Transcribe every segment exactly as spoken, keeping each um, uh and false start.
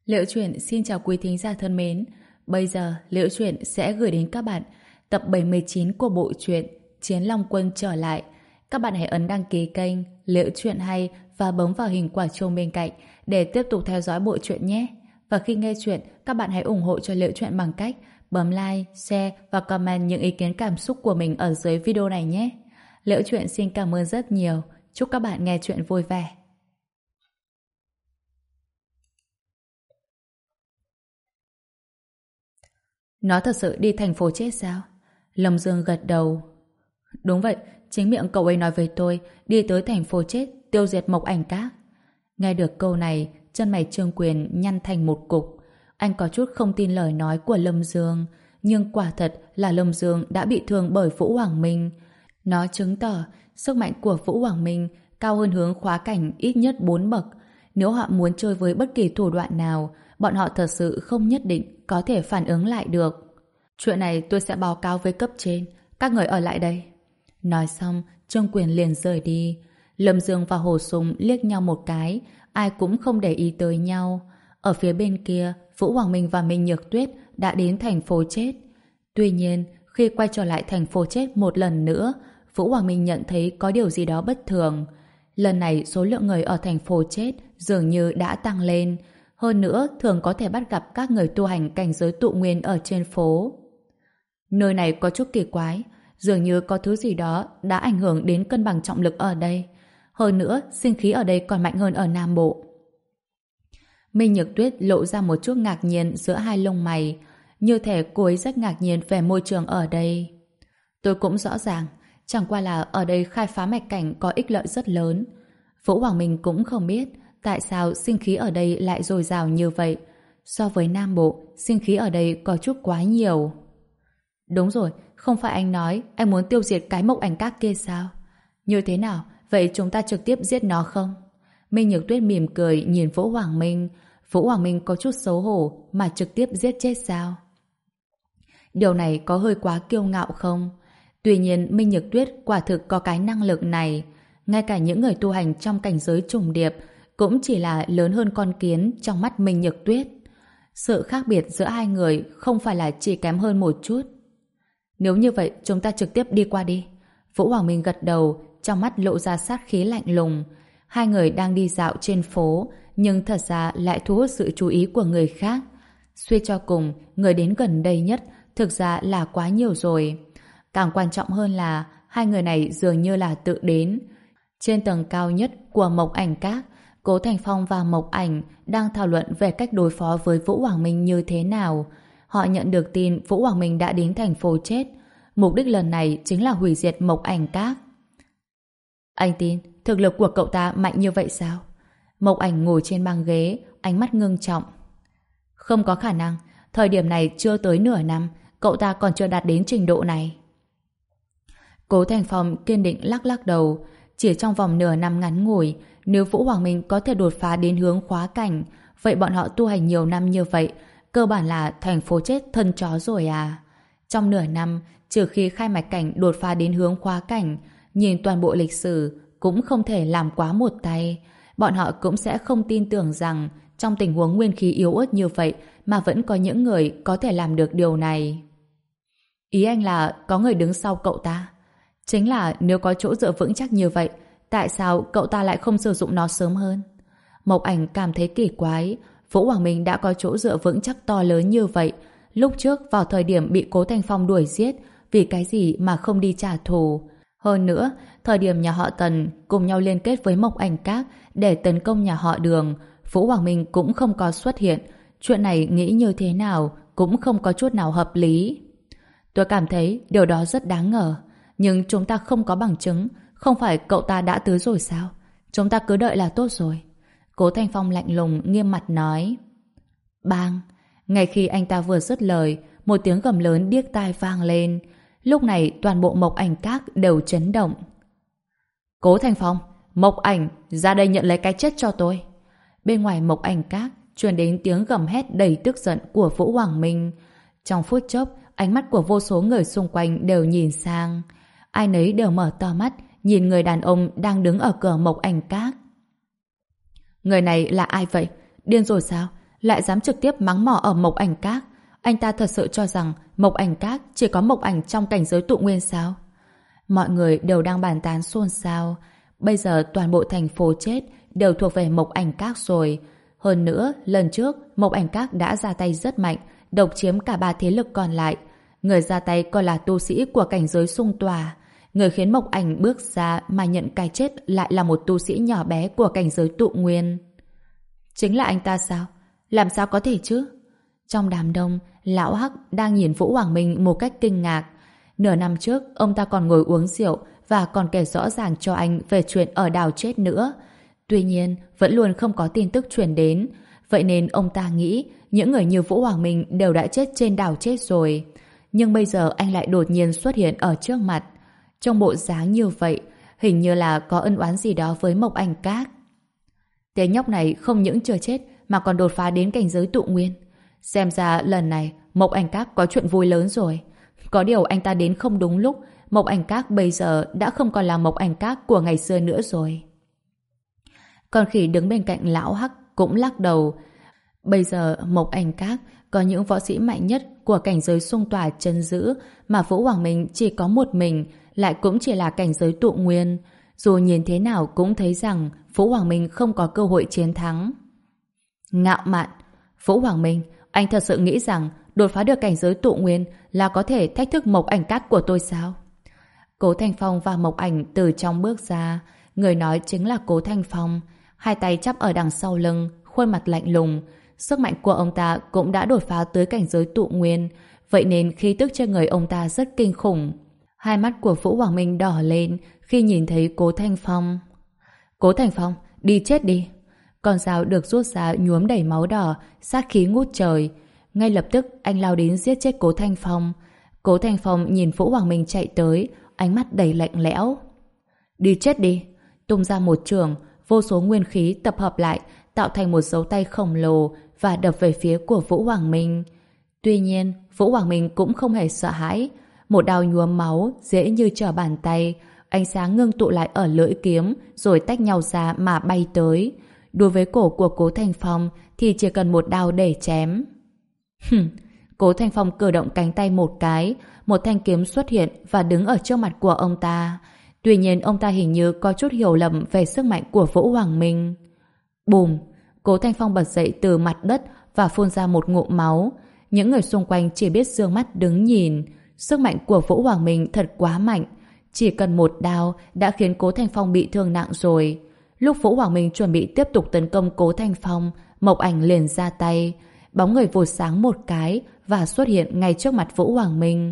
Liễu Chuyện xin chào quý thính giả thân mến. Bây giờ Liễu Chuyện sẽ gửi đến các bạn tập bảy mươi chín của bộ truyện Chiến Long Quân trở lại. Các bạn hãy ấn đăng ký kênh Liễu Chuyện hay và bấm vào hình quả chuông bên cạnh để tiếp tục theo dõi bộ truyện nhé. Và khi nghe chuyện, các bạn hãy ủng hộ cho Liễu Chuyện bằng cách bấm like, share và comment những ý kiến cảm xúc của mình ở dưới video này nhé. Liễu Chuyện xin cảm ơn rất nhiều. Chúc các bạn nghe chuyện vui vẻ. Nó thật sự đi thành phố chết sao? Lâm Dương gật đầu. Đúng vậy, chính miệng cậu ấy nói với tôi đi tới thành phố chết tiêu diệt Mộc Ảnh Các. Nghe được câu này, chân mày Trương Quyền nhăn thành một cục. Anh có chút không tin lời nói của Lâm Dương, nhưng quả thật là Lâm Dương đã bị thương bởi Vũ Hoàng Minh. Nó chứng tỏ sức mạnh của Vũ Hoàng Minh cao hơn hướng khóa cảnh ít nhất bốn bậc. Nếu họ muốn chơi với bất kỳ thủ đoạn nào, bọn họ thật sự không nhất định có thể phản ứng lại được. Chuyện này tôi sẽ báo cáo với cấp trên. Các người ở lại đây. Nói xong, Trương Quyền liền rời đi. Lâm Dương và Hồ Sùng liếc nhau một cái, ai cũng không để ý tới nhau. Ở phía bên kia, Vũ Hoàng Minh và Minh Nhược Tuyết đã đến thành phố chết. Tuy nhiên, khi quay trở lại thành phố chết một lần nữa, Vũ Hoàng Minh nhận thấy có điều gì đó bất thường. Lần này số lượng người ở thành phố chết dường như đã tăng lên. Hơn nữa, thường có thể bắt gặp các người tu hành cảnh giới tụ nguyên ở trên phố. Nơi này có chút kỳ quái, dường như có thứ gì đó đã ảnh hưởng đến cân bằng trọng lực ở đây. Hơn nữa, sinh khí ở đây còn mạnh hơn ở Nam Bộ. Minh Nhược Tuyết lộ ra một chút ngạc nhiên giữa hai lông mày, như thể cô ấy rất ngạc nhiên về môi trường ở đây. Tôi cũng rõ ràng, chẳng qua là ở đây khai phá mạch cảnh có ích lợi rất lớn. Vũ Hoàng Minh cũng không biết tại sao sinh khí ở đây lại dồi dào như vậy. So với Nam Bộ, sinh khí ở đây có chút quá nhiều. Đúng rồi, không phải anh nói anh muốn tiêu diệt cái Mộc Ảnh Các kia sao? Như thế nào? Vậy chúng ta trực tiếp giết nó không? Minh Nhược Tuyết mỉm cười nhìn Vũ Hoàng Minh. Vũ Hoàng Minh có chút xấu hổ mà trực tiếp giết chết sao? Điều này có hơi quá kiêu ngạo không? Tuy nhiên Minh Nhược Tuyết quả thực có cái năng lực này. Ngay cả những người tu hành trong cảnh giới trùng điệp cũng chỉ là lớn hơn con kiến trong mắt Minh Nhược Tuyết. Sự khác biệt giữa hai người không phải là chỉ kém hơn một chút. Nếu như vậy chúng ta trực tiếp đi qua đi. Vũ Hoàng Minh gật đầu, trong mắt lộ ra sát khí lạnh lùng. Hai người đang đi dạo trên phố, nhưng thật ra lại thu hút sự chú ý của người khác. Suy cho cùng, người đến gần đây nhất thực ra là quá nhiều rồi. Càng quan trọng hơn là hai người này dường như là tự đến. Trên tầng cao nhất của Mộc Ảnh Các, Cố Thành Phong và Mộc Ảnh đang thảo luận về cách đối phó với Vũ Hoàng Minh như thế nào. Họ nhận được tin Vũ Hoàng Minh đã đến thành phố chết. Mục đích lần này chính là hủy diệt Mộc Ảnh Các. Anh tin thực lực của cậu ta mạnh như vậy sao? Mộc Ảnh ngồi trên băng ghế, ánh mắt ngưng trọng. Không có khả năng, thời điểm này chưa tới nửa năm, cậu ta còn chưa đạt đến trình độ này. Cố Thành Phong kiên định lắc lắc đầu. Chỉ trong vòng nửa năm ngắn ngủi, nếu Vũ Hoàng Minh có thể đột phá đến hướng khóa cảnh, vậy bọn họ tu hành nhiều năm như vậy, cơ bản là thành phố chết thân chó rồi à. Trong nửa năm, trừ khi khai mạch cảnh đột phá đến hướng khóa cảnh, nhìn toàn bộ lịch sử cũng không thể làm quá một tay. Bọn họ cũng sẽ không tin tưởng rằng trong tình huống nguyên khí yếu ớt như vậy mà vẫn có những người có thể làm được điều này. Ý anh là có người đứng sau cậu ta. Chính là nếu có chỗ dựa vững chắc như vậy, tại sao cậu ta lại không sử dụng nó sớm hơn? Mộc Ảnh cảm thấy kỳ quái. Vũ Hoàng Minh đã có chỗ dựa vững chắc to lớn như vậy. Lúc trước vào thời điểm bị Cố Thành Phong đuổi giết, vì cái gì mà không đi trả thù? Hơn nữa, thời điểm nhà họ Tần cùng nhau liên kết với Mộc Ảnh Các để tấn công nhà họ Đường, Vũ Hoàng Minh cũng không có xuất hiện. Chuyện này nghĩ như thế nào cũng không có chút nào hợp lý. Tôi cảm thấy điều đó rất đáng ngờ. Nhưng chúng ta không có bằng chứng. Không phải cậu ta đã tới rồi sao? Chúng ta cứ đợi là tốt rồi. Cố Thành Phong lạnh lùng nghiêm mặt nói. Bang! Ngay khi anh ta vừa dứt lời, một tiếng gầm lớn điếc tai vang lên. Lúc này toàn bộ Mộc Ảnh Các đều chấn động. Cố Thành Phong, Mộc Ảnh, ra đây nhận lấy cái chết cho tôi. Bên ngoài Mộc Ảnh Các truyền đến tiếng gầm hét đầy tức giận của Vũ Hoàng Minh. Trong phút chốc, ánh mắt của vô số người xung quanh đều nhìn sang. Ai nấy đều mở to mắt nhìn người đàn ông đang đứng ở cửa Mộc Ảnh Các. Người này là ai vậy? Điên rồi sao? lại dám trực tiếp mắng mỏ ở Mộc Ảnh Các. Anh ta thật sự cho rằng Mộc Ảnh Các chỉ có Mộc Ảnh trong cảnh giới tụ nguyên sao? Mọi người đều đang bàn tán xôn xao. Bây giờ toàn bộ thành phố chết đều thuộc về Mộc Ảnh Các rồi. Hơn nữa, lần trước Mộc Ảnh Các đã ra tay rất mạnh, độc chiếm cả ba thế lực còn lại. Người ra tay còn là tu sĩ của cảnh giới xung tòa. Người khiến Mộc Ảnh bước ra mà nhận cái chết lại là một tu sĩ nhỏ bé của cảnh giới tụ nguyên. Chính là anh ta sao? Làm sao có thể chứ? Trong đám đông, Lão Hắc đang nhìn Vũ Hoàng Minh một cách kinh ngạc. Nửa năm trước, ông ta còn ngồi uống rượu và còn kể rõ ràng cho anh về chuyện ở đảo chết nữa. Tuy nhiên, vẫn luôn không có tin tức truyền đến. Vậy nên ông ta nghĩ những người như Vũ Hoàng Minh đều đã chết trên đảo chết rồi. Nhưng bây giờ anh lại đột nhiên xuất hiện ở trước mặt. Trong bộ dáng như vậy, hình như là có ân oán gì đó với Mộc Ảnh Các. Tên nhóc này không những chưa chết mà còn đột phá đến cảnh giới tụ nguyên. Xem ra lần này Mộc Ảnh Các có chuyện vui lớn rồi. Có điều anh ta đến không đúng lúc. Mộc Ảnh Các bây giờ đã không còn là Mộc Ảnh Các của ngày xưa nữa rồi. Con khỉ đứng bên cạnh Lão Hắc cũng lắc đầu. Bây giờ Mộc Ảnh Các có những võ sĩ mạnh nhất của cảnh giới xung tòa trấn giữ, mà Vũ Hoàng Minh chỉ có một mình, lại cũng chỉ là cảnh giới tụ nguyên. Dù nhìn thế nào cũng thấy rằng Vũ Hoàng Minh không có cơ hội chiến thắng. Ngạo mạn! Vũ Hoàng Minh, anh thật sự nghĩ rằng đột phá được cảnh giới tụ nguyên là có thể thách thức Mộc Ảnh Các của tôi sao? Cố Thanh Phong và Mộc Ảnh từ trong bước ra. Người nói chính là Cố Thanh Phong. Hai tay chắp ở đằng sau lưng, khuôn mặt lạnh lùng. Sức mạnh của ông ta cũng đã đột phá tới cảnh giới tụ nguyên, vậy nên khí tức trên người ông ta rất kinh khủng. Hai mắt của Vũ Hoàng Minh đỏ lên khi nhìn thấy Cố Thanh Phong. Cố Thanh Phong, đi chết đi! Con dao được rút ra nhuốm đầy máu đỏ, sát khí ngút trời. Ngay lập tức anh lao đến giết chết Cố Thanh Phong. Cố Thanh Phong nhìn Vũ Hoàng Minh chạy tới, ánh mắt đầy lạnh lẽo. Đi chết đi! Tung ra một chưởng, vô số nguyên khí tập hợp lại, tạo thành một dấu tay khổng lồ và đập về phía của Vũ Hoàng Minh. Tuy nhiên, Vũ Hoàng Minh cũng không hề sợ hãi. Một đao nhuốm máu, dễ như trở bàn tay, ánh sáng ngưng tụ lại ở lưỡi kiếm, rồi tách nhau ra mà bay tới. Đối với cổ của Cố Thanh Phong thì chỉ cần một đao để chém. Hừm, Cố Thanh Phong cử động cánh tay một cái, một thanh kiếm xuất hiện và đứng ở trước mặt của ông ta. Tuy nhiên ông ta hình như có chút hiểu lầm về sức mạnh của Vũ Hoàng Minh. Bùm! Cố Thanh Phong bật dậy từ mặt đất và phun ra một ngụm máu. Những người xung quanh chỉ biết dương mắt đứng nhìn. Sức mạnh của Vũ Hoàng Minh thật quá mạnh. Chỉ cần một đao đã khiến Cố Thanh Phong bị thương nặng rồi. Lúc Vũ Hoàng Minh chuẩn bị tiếp tục tấn công Cố Thanh Phong, Mộc Ảnh liền ra tay. Bóng người vụt sáng một cái và xuất hiện ngay trước mặt Vũ Hoàng Minh.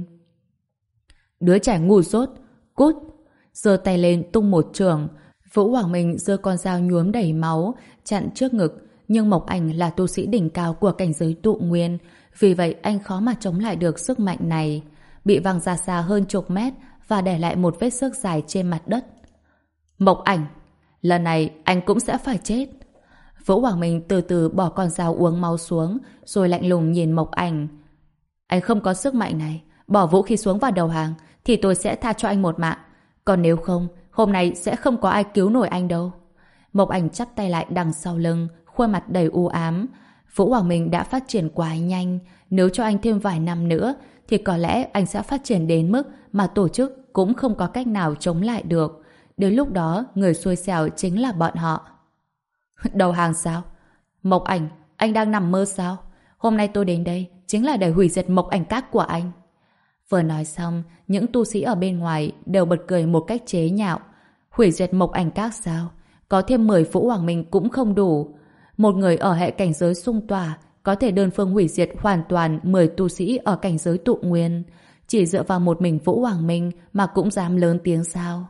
Đứa trẻ ngu dốt! Cút! Giơ tay lên tung một chưởng. Vũ Hoàng Minh giơ con dao nhuốm đầy máu chặn trước ngực, nhưng Mộc Ảnh là tu sĩ đỉnh cao của cảnh giới tụ nguyên, vì vậy anh khó mà chống lại được sức mạnh này. Bị văng ra xa hơn chục mét và để lại một vết xước dài trên mặt đất. Mộc Ảnh, lần này anh cũng sẽ phải chết. Vũ Hoàng Minh từ từ bỏ con dao uống máu xuống, rồi lạnh lùng nhìn Mộc Ảnh. Anh không có sức mạnh này, bỏ vũ khí xuống và đầu hàng thì tôi sẽ tha cho anh một mạng. Còn nếu không, hôm nay sẽ không có ai cứu nổi anh đâu. Mộc Ảnh chắp tay lại đằng sau lưng, khuôn mặt đầy u ám. Vũ Hoàng Minh đã phát triển quá nhanh. Nếu cho anh thêm vài năm nữa, thì có lẽ anh sẽ phát triển đến mức mà tổ chức cũng không có cách nào chống lại được. Đến lúc đó, người xui xẻo chính là bọn họ. Đầu hàng sao? Mộc Ảnh, anh đang nằm mơ sao? Hôm nay tôi đến đây chính là để hủy diệt Mộc Ảnh Các của anh. Vừa nói xong, những tu sĩ ở bên ngoài đều bật cười một cách chế nhạo. Hủy diệt Mộc Ảnh Các sao? Có thêm mười Vũ Hoàng Minh cũng không đủ. Một người ở hệ cảnh giới xung tòa có thể đơn phương hủy diệt hoàn toàn mười tu sĩ ở cảnh giới tụ nguyên. Chỉ dựa vào một mình Vũ Hoàng Minh mà cũng dám lớn tiếng sao?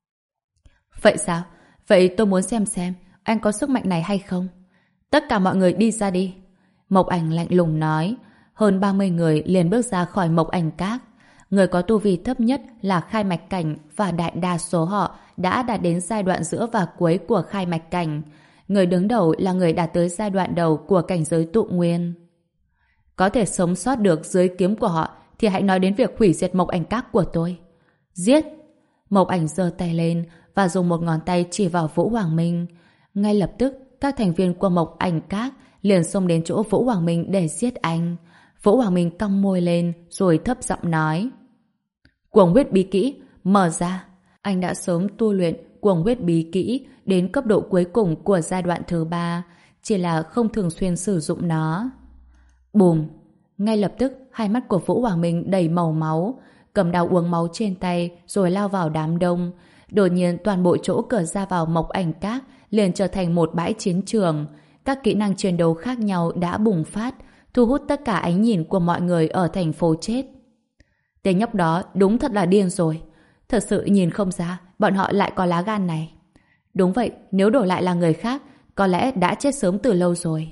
Vậy sao? Vậy tôi muốn xem xem anh có sức mạnh này hay không? Tất cả mọi người đi ra đi. Mộc Ảnh lạnh lùng nói. Hơn ba mươi người liền bước ra khỏi Mộc Ảnh Các. Người có tu vi thấp nhất là khai mạch cảnh và đại đa số họ đã đạt đến giai đoạn giữa và cuối của khai mạch cảnh. Người đứng đầu là người đạt tới giai đoạn đầu của cảnh giới tụ nguyên. Có thể sống sót được dưới kiếm của họ thì hãy nói đến việc hủy diệt Mộc Ảnh Các của tôi. Giết! Mộc Ảnh giơ tay lên và dùng một ngón tay chỉ vào Vũ Hoàng Minh. Ngay lập tức, các thành viên của Mộc Ảnh Các liền xông đến chỗ Vũ Hoàng Minh để giết anh. Vũ Hoàng Minh cong môi lên rồi thấp giọng nói: Cuồng huyết bí kỹ, mở ra. Anh đã sớm tu luyện cuồng huyết bí kỹ đến cấp độ cuối cùng của giai đoạn thứ ba, chỉ là không thường xuyên sử dụng nó. Bùm! Ngay lập tức, hai mắt của Vũ Hoàng Minh đầy màu máu, cầm đao uống máu trên tay rồi lao vào đám đông. Đột nhiên toàn bộ chỗ cửa ra vào Mộc Ảnh Các liền trở thành một bãi chiến trường. Các kỹ năng chiến đấu khác nhau đã bùng phát, thu hút tất cả ánh nhìn của mọi người ở thành phố chết. Tên nhóc đó đúng thật là điên rồi. Thật sự nhìn không ra bọn họ lại có lá gan này. Đúng vậy, nếu đổi lại là người khác, có lẽ đã chết sớm từ lâu rồi.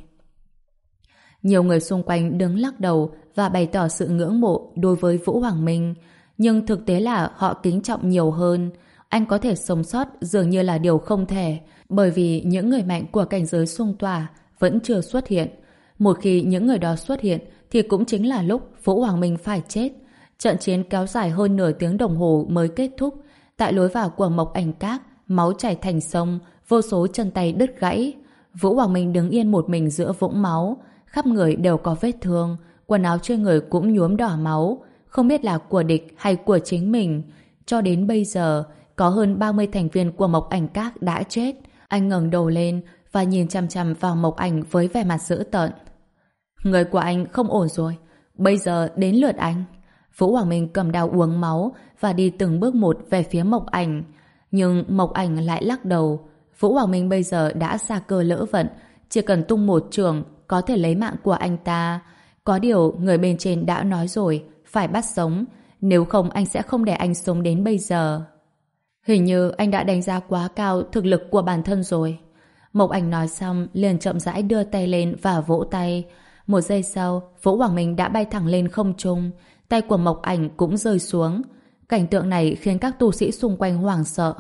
Nhiều người xung quanh đứng lắc đầu và bày tỏ sự ngưỡng mộ đối với Vũ Hoàng Minh. Nhưng thực tế là họ kính trọng nhiều hơn. Anh có thể sống sót dường như là điều không thể, bởi vì những người mạnh của cảnh giới xung tỏa vẫn chưa xuất hiện. Một khi những người đó xuất hiện thì cũng chính là lúc Vũ Hoàng Minh phải chết. Trận chiến kéo dài hơn nửa tiếng đồng hồ mới kết thúc. Tại lối vào của Mộc Ảnh Các, máu chảy thành sông, vô số chân tay đứt gãy. Vũ Hoàng Minh đứng yên một mình giữa vũng máu, khắp người đều có vết thương, quần áo trên người cũng nhuốm đỏ máu, không biết là của địch hay của chính mình. Cho đến bây giờ, có hơn ba mươi thành viên của Mộc Ảnh Các đã chết. Anh ngẩng đầu lên và nhìn chằm chằm vào Mộc Ảnh với vẻ mặt dữ tợn. Người của anh không ổn rồi, bây giờ đến lượt anh. Vũ Hoàng Minh cầm đao uống máu và đi từng bước một về phía Mộc Ảnh. Nhưng Mộc Ảnh lại lắc đầu. Vũ Hoàng Minh bây giờ đã xa cơ lỡ vận, chỉ cần tung một chưởng có thể lấy mạng của anh ta. Có điều người bên trên đã nói rồi, phải bắt sống, nếu không anh sẽ không để anh sống đến bây giờ. Hình như anh đã đánh giá quá cao thực lực của bản thân rồi. Mộc Ảnh nói xong liền chậm rãi đưa tay lên và vỗ tay. Một giây sau, Vũ Hoàng Minh đã bay thẳng lên không trung, tay của Mộc Ảnh cũng rơi xuống. Cảnh tượng này khiến các tu sĩ xung quanh hoảng sợ.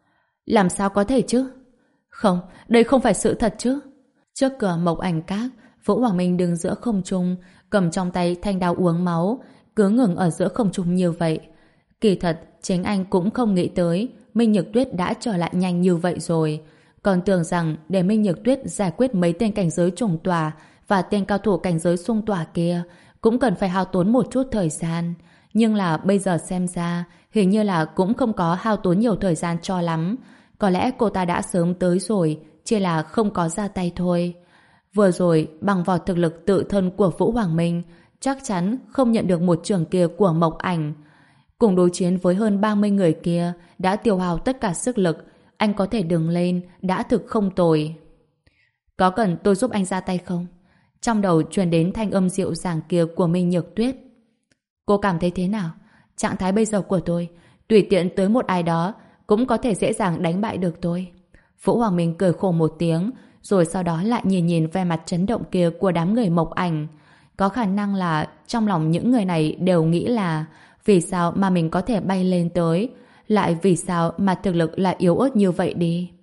Làm sao có thể chứ? Không, đây không phải sự thật chứ. Trước cửa Mộc Ảnh Các, Vũ Hoàng Minh đứng giữa không trung, cầm trong tay thanh đao uống máu, cứ ngừng ở giữa không trung như vậy. Kỳ thật, chính anh cũng không nghĩ tới Minh Nhược Tuyết đã trở lại nhanh như vậy rồi. Còn tưởng rằng để Minh Nhược Tuyết giải quyết mấy tên cảnh giới trùng tòa và tên cao thủ cảnh giới xung tòa kia cũng cần phải hao tốn một chút thời gian. Nhưng là bây giờ xem ra hình như là cũng không có hao tốn nhiều thời gian cho lắm. Có lẽ cô ta đã sớm tới rồi, chỉ là không có ra tay thôi. Vừa rồi, bằng vào thực lực tự thân của Vũ Hoàng Minh, chắc chắn không nhận được một trường kia của Mộc Ảnh. Cùng đối chiến với hơn ba mươi người kia đã tiêu hao tất cả sức lực, anh có thể đứng lên đã thực không tồi. Có cần tôi giúp anh ra tay không? Trong đầu truyền đến thanh âm dịu dàng kia của Minh Nhược Tuyết. Cô cảm thấy thế nào? Trạng thái bây giờ của tôi, tùy tiện tới một ai đó cũng có thể dễ dàng đánh bại được tôi. Vũ Hoàng Minh cười khổ một tiếng, rồi sau đó lại nhìn nhìn vẻ mặt chấn động kia của đám người Mộc Ảnh. Có khả năng là trong lòng những người này đều nghĩ là vì sao mà mình có thể bay lên tới, lại vì sao mà thực lực lại yếu ớt như vậy đi.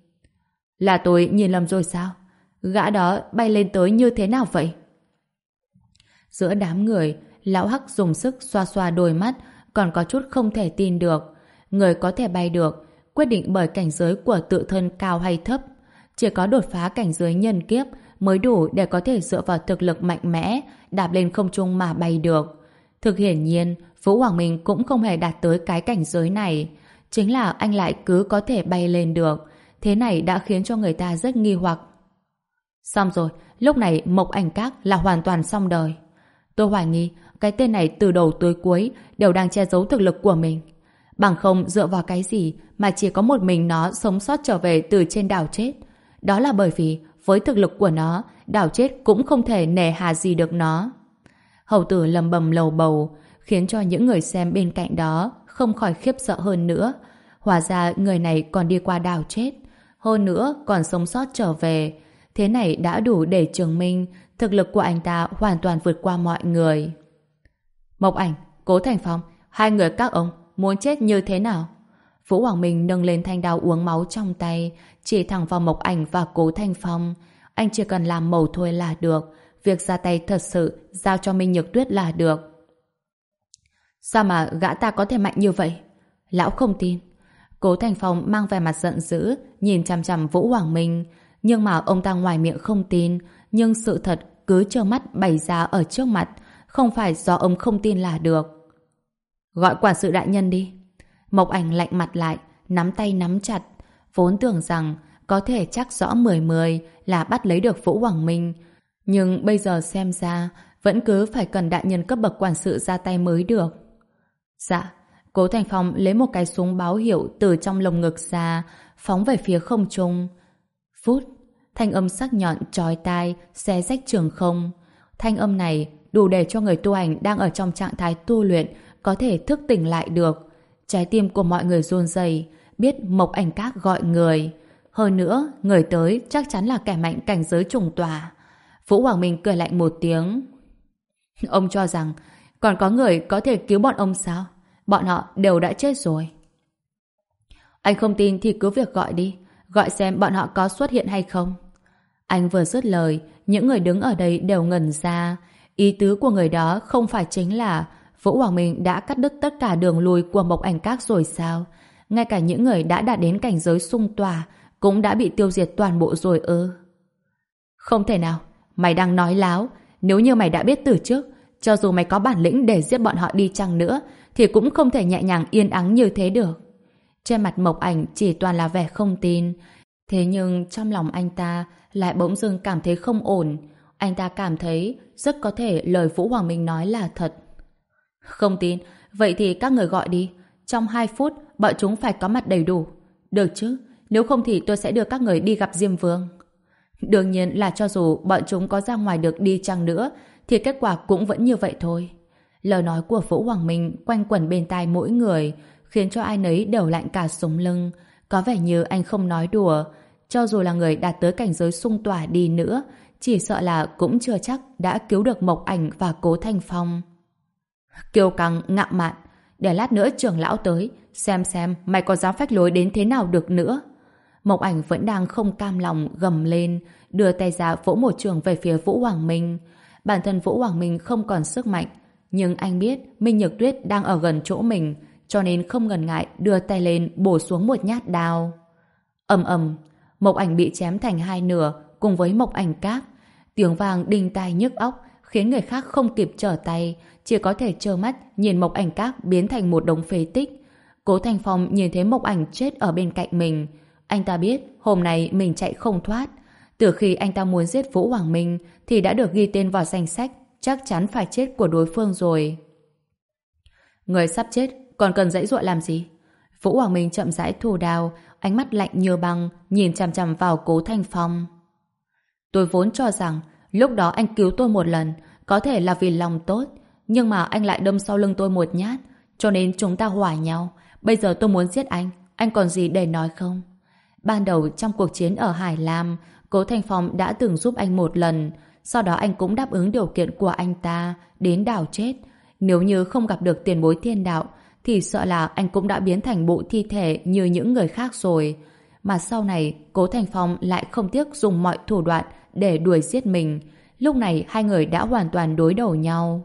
Là tôi nhìn lầm rồi sao? Gã đó bay lên tới như thế nào vậy? Giữa đám người, lão Hắc dùng sức xoa xoa đôi mắt, còn có chút không thể tin được. Người có thể bay được, quyết định bởi cảnh giới của tự thân cao hay thấp. Chỉ có đột phá cảnh giới nhân kiếp mới đủ để có thể dựa vào thực lực mạnh mẽ, đạp lên không trung mà bay được. Thực hiển nhiên, Vũ Hoàng Minh cũng không hề đạt tới cái cảnh giới này. Chính là anh lại cứ có thể bay lên được. Thế này đã khiến cho người ta rất nghi hoặc. Xong rồi, lúc này Mộc Ảnh Các là hoàn toàn xong đời. Tôi hoài nghi cái tên này từ đầu tới cuối đều đang che giấu thực lực của mình. Bằng không dựa vào cái gì mà chỉ có một mình nó sống sót trở về từ trên đảo chết. Đó là bởi vì với thực lực của nó, đảo chết cũng không thể nề hà gì được nó. Hầu tử lầm bầm lầu bầu, khiến cho những người xem bên cạnh đó không khỏi khiếp sợ hơn nữa. Hóa ra người này còn đi qua đảo chết, hơn nữa còn sống sót trở về. Thế này đã đủ để chứng minh thực lực của anh ta hoàn toàn vượt qua mọi người. Mộc Ảnh, Cố Thành Phong, hai người các ông muốn chết như thế nào? Vũ Hoàng Minh nâng lên thanh đao uống máu trong tay, chỉ thẳng vào Mộc Ảnh và Cố Thành Phong. Anh chỉ cần làm màu thôi là được, việc ra tay thật sự giao cho Minh Nhược Tuyết là được. Sao mà gã ta có thể mạnh như vậy? Lão không tin. Cố Thành Phong mang vẻ mặt giận dữ, nhìn chằm chằm Vũ Hoàng Minh, nhưng mà ông ta ngoài miệng không tin, Nhưng sự thật cứ trơ mắt bày ra ở trước mặt, không phải do ông không tin là được. Gọi quản sự đại nhân đi. Mộc Ảnh lạnh mặt lại, nắm tay nắm chặt, vốn tưởng rằng có thể chắc rõ mười mười là bắt lấy được Vũ Hoàng Minh, nhưng bây giờ xem ra vẫn cứ phải cần đại nhân cấp bậc quản sự ra tay mới được. Dạ. Cố Thành Phong lấy một cái súng báo hiệu từ trong lồng ngực ra, phóng về phía không trung. Phút, thanh âm sắc nhọn chói tai xé rách trường không. Thanh âm này đủ để cho người tu hành đang ở trong trạng thái tu luyện có thể thức tỉnh lại được. Trái tim của mọi người run rẩy, biết Mộc Ảnh Các gọi người. Hơn nữa, người tới chắc chắn là kẻ mạnh cảnh giới trùng tòa. Vũ Hoàng Minh cười lạnh một tiếng. Ông cho rằng còn có người có thể cứu bọn ông sao? Bọn họ đều đã chết rồi. Anh không tin thì cứ việc gọi đi, gọi xem bọn họ có xuất hiện hay không. Anh vừa dứt lời, những người đứng ở đây đều ngẩn ra. Ý tứ của người đó không phải chính là Vũ Hoàng Minh đã cắt đứt tất cả đường lui của Mộc Ảnh Các rồi sao? Ngay cả những người đã đạt đến cảnh giới xung tòa cũng đã bị tiêu diệt toàn bộ rồi ư? Không thể nào, mày đang nói láo. Nếu như mày đã biết từ trước, cho dù mày có bản lĩnh để giết bọn họ đi chăng nữa, thì cũng không thể nhẹ nhàng yên ắng như thế được. Trên mặt Mộc Ảnh chỉ toàn là vẻ không tin. Thế nhưng trong lòng anh ta lại bỗng dưng cảm thấy không ổn. Anh ta cảm thấy rất có thể lời Vũ Hoàng Minh nói là thật. Không tin, vậy thì các người gọi đi. Trong hai phút, bọn chúng phải có mặt đầy đủ. Được chứ, nếu không thì tôi sẽ đưa các người đi gặp Diêm Vương. Đương nhiên là cho dù bọn chúng có ra ngoài được đi chăng nữa, thì kết quả cũng vẫn như vậy thôi. Lời nói của Vũ Hoàng Minh quanh quẩn bên tai mỗi người, khiến cho ai nấy đều lạnh cả sống lưng. Có vẻ như anh không nói đùa. Cho dù là người đạt tới cảnh giới xung tỏa đi nữa, chỉ sợ là cũng chưa chắc đã cứu được Mộc Ảnh và Cố Thành Phong. Kiêu căng, ngạo mạn. Để lát nữa trưởng lão tới, xem xem mày có dám phách lối đến thế nào được nữa. Mộc Ảnh vẫn đang không cam lòng gầm lên, đưa tay ra vỗ một trường về phía Vũ Hoàng Minh. Bản thân Vũ Hoàng Minh không còn sức mạnh, nhưng anh biết Minh Nhược Tuyết đang ở gần chỗ mình, cho nên không ngần ngại đưa tay lên bổ xuống một nhát đao. Ầm ầm, Mộc Ảnh bị chém thành hai nửa cùng với Mộc Ảnh Các. Tiếng vang đinh tai nhức óc khiến người khác không kịp trở tay, chỉ có thể trơ mắt nhìn Mộc Ảnh Các biến thành một đống phế tích. Cố Thành Phong nhìn thấy Mộc Ảnh chết ở bên cạnh mình, anh ta biết hôm nay mình chạy không thoát. Từ khi anh ta muốn giết Vũ Hoàng Minh thì đã được ghi tên vào danh sách chắc chắn phải chết của đối phương rồi. Người sắp chết còn cần dãy dụa làm gì? Vũ Hoàng Minh chậm rãi thu đao, ánh mắt lạnh như băng nhìn chằm chằm vào Cố Thành Phong. Tôi vốn cho rằng lúc đó anh cứu tôi một lần có thể là vì lòng tốt, nhưng mà anh lại đâm sau lưng tôi một nhát, cho nên chúng ta hòa nhau. Bây giờ tôi muốn giết anh, anh còn gì để nói không? Ban đầu trong cuộc chiến ở Hải Lam, Cố Thành Phong đã từng giúp anh một lần, sau đó anh cũng đáp ứng điều kiện của anh ta đến đảo chết. Nếu như không gặp được tiền bối thiên đạo thì sợ là anh cũng đã biến thành bộ thi thể như những người khác rồi. Mà sau này Cố Thành Phong lại không tiếc dùng mọi thủ đoạn để đuổi giết mình. Lúc này hai người đã hoàn toàn đối đầu nhau.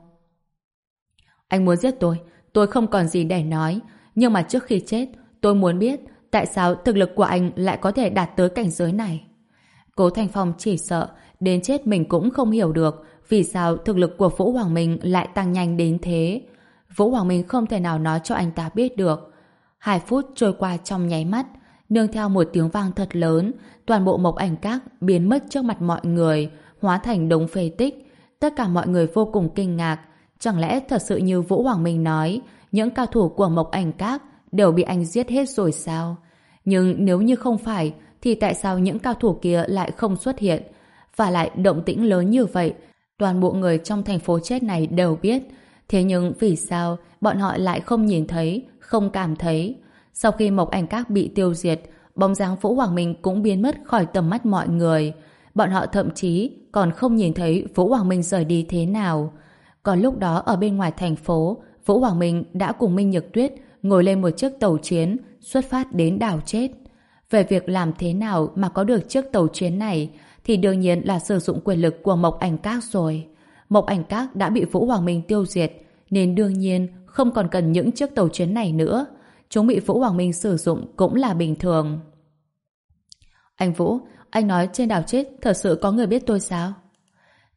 Anh muốn giết tôi, tôi không còn gì để nói, nhưng mà trước khi chết tôi muốn biết tại sao thực lực của anh lại có thể đạt tới cảnh giới này. Cố Thành Phong chỉ sợ đến chết mình cũng không hiểu được vì sao thực lực của Vũ Hoàng Minh lại tăng nhanh đến thế. Vũ Hoàng Minh không thể nào nói cho anh ta biết được. Hai phút trôi qua trong nháy mắt, nương theo một tiếng vang thật lớn, toàn bộ Mộc Ảnh Các biến mất trước mặt mọi người, hóa thành đống phế tích. Tất cả mọi người vô cùng kinh ngạc. Chẳng lẽ thật sự như Vũ Hoàng Minh nói, những cao thủ của Mộc Ảnh Các đều bị anh giết hết rồi sao? Nhưng nếu như không phải, thì tại sao những cao thủ kia lại không xuất hiện? Và lại động tĩnh lớn như vậy, toàn bộ người trong thành phố chết này đều biết. Thế nhưng vì sao bọn họ lại không nhìn thấy, không cảm thấy? Sau khi Mộc Ảnh Các bị tiêu diệt, bóng dáng Vũ Hoàng Minh cũng biến mất khỏi tầm mắt mọi người. Bọn họ thậm chí còn không nhìn thấy Vũ Hoàng Minh rời đi thế nào. Còn lúc đó ở bên ngoài thành phố, Vũ Hoàng Minh đã cùng Minh Nhược Tuyết ngồi lên một chiếc tàu chiến xuất phát đến đảo chết. Về việc làm thế nào mà có được chiếc tàu chiến này thì đương nhiên là sử dụng quyền lực của Mộc Ảnh Các rồi. Mộc Ảnh Các đã bị Vũ Hoàng Minh tiêu diệt, nên đương nhiên không còn cần những chiếc tàu chiến này nữa. Chúng bị Vũ Hoàng Minh sử dụng cũng là bình thường. Anh Vũ, anh nói trên đảo chết thật sự có người biết tôi sao?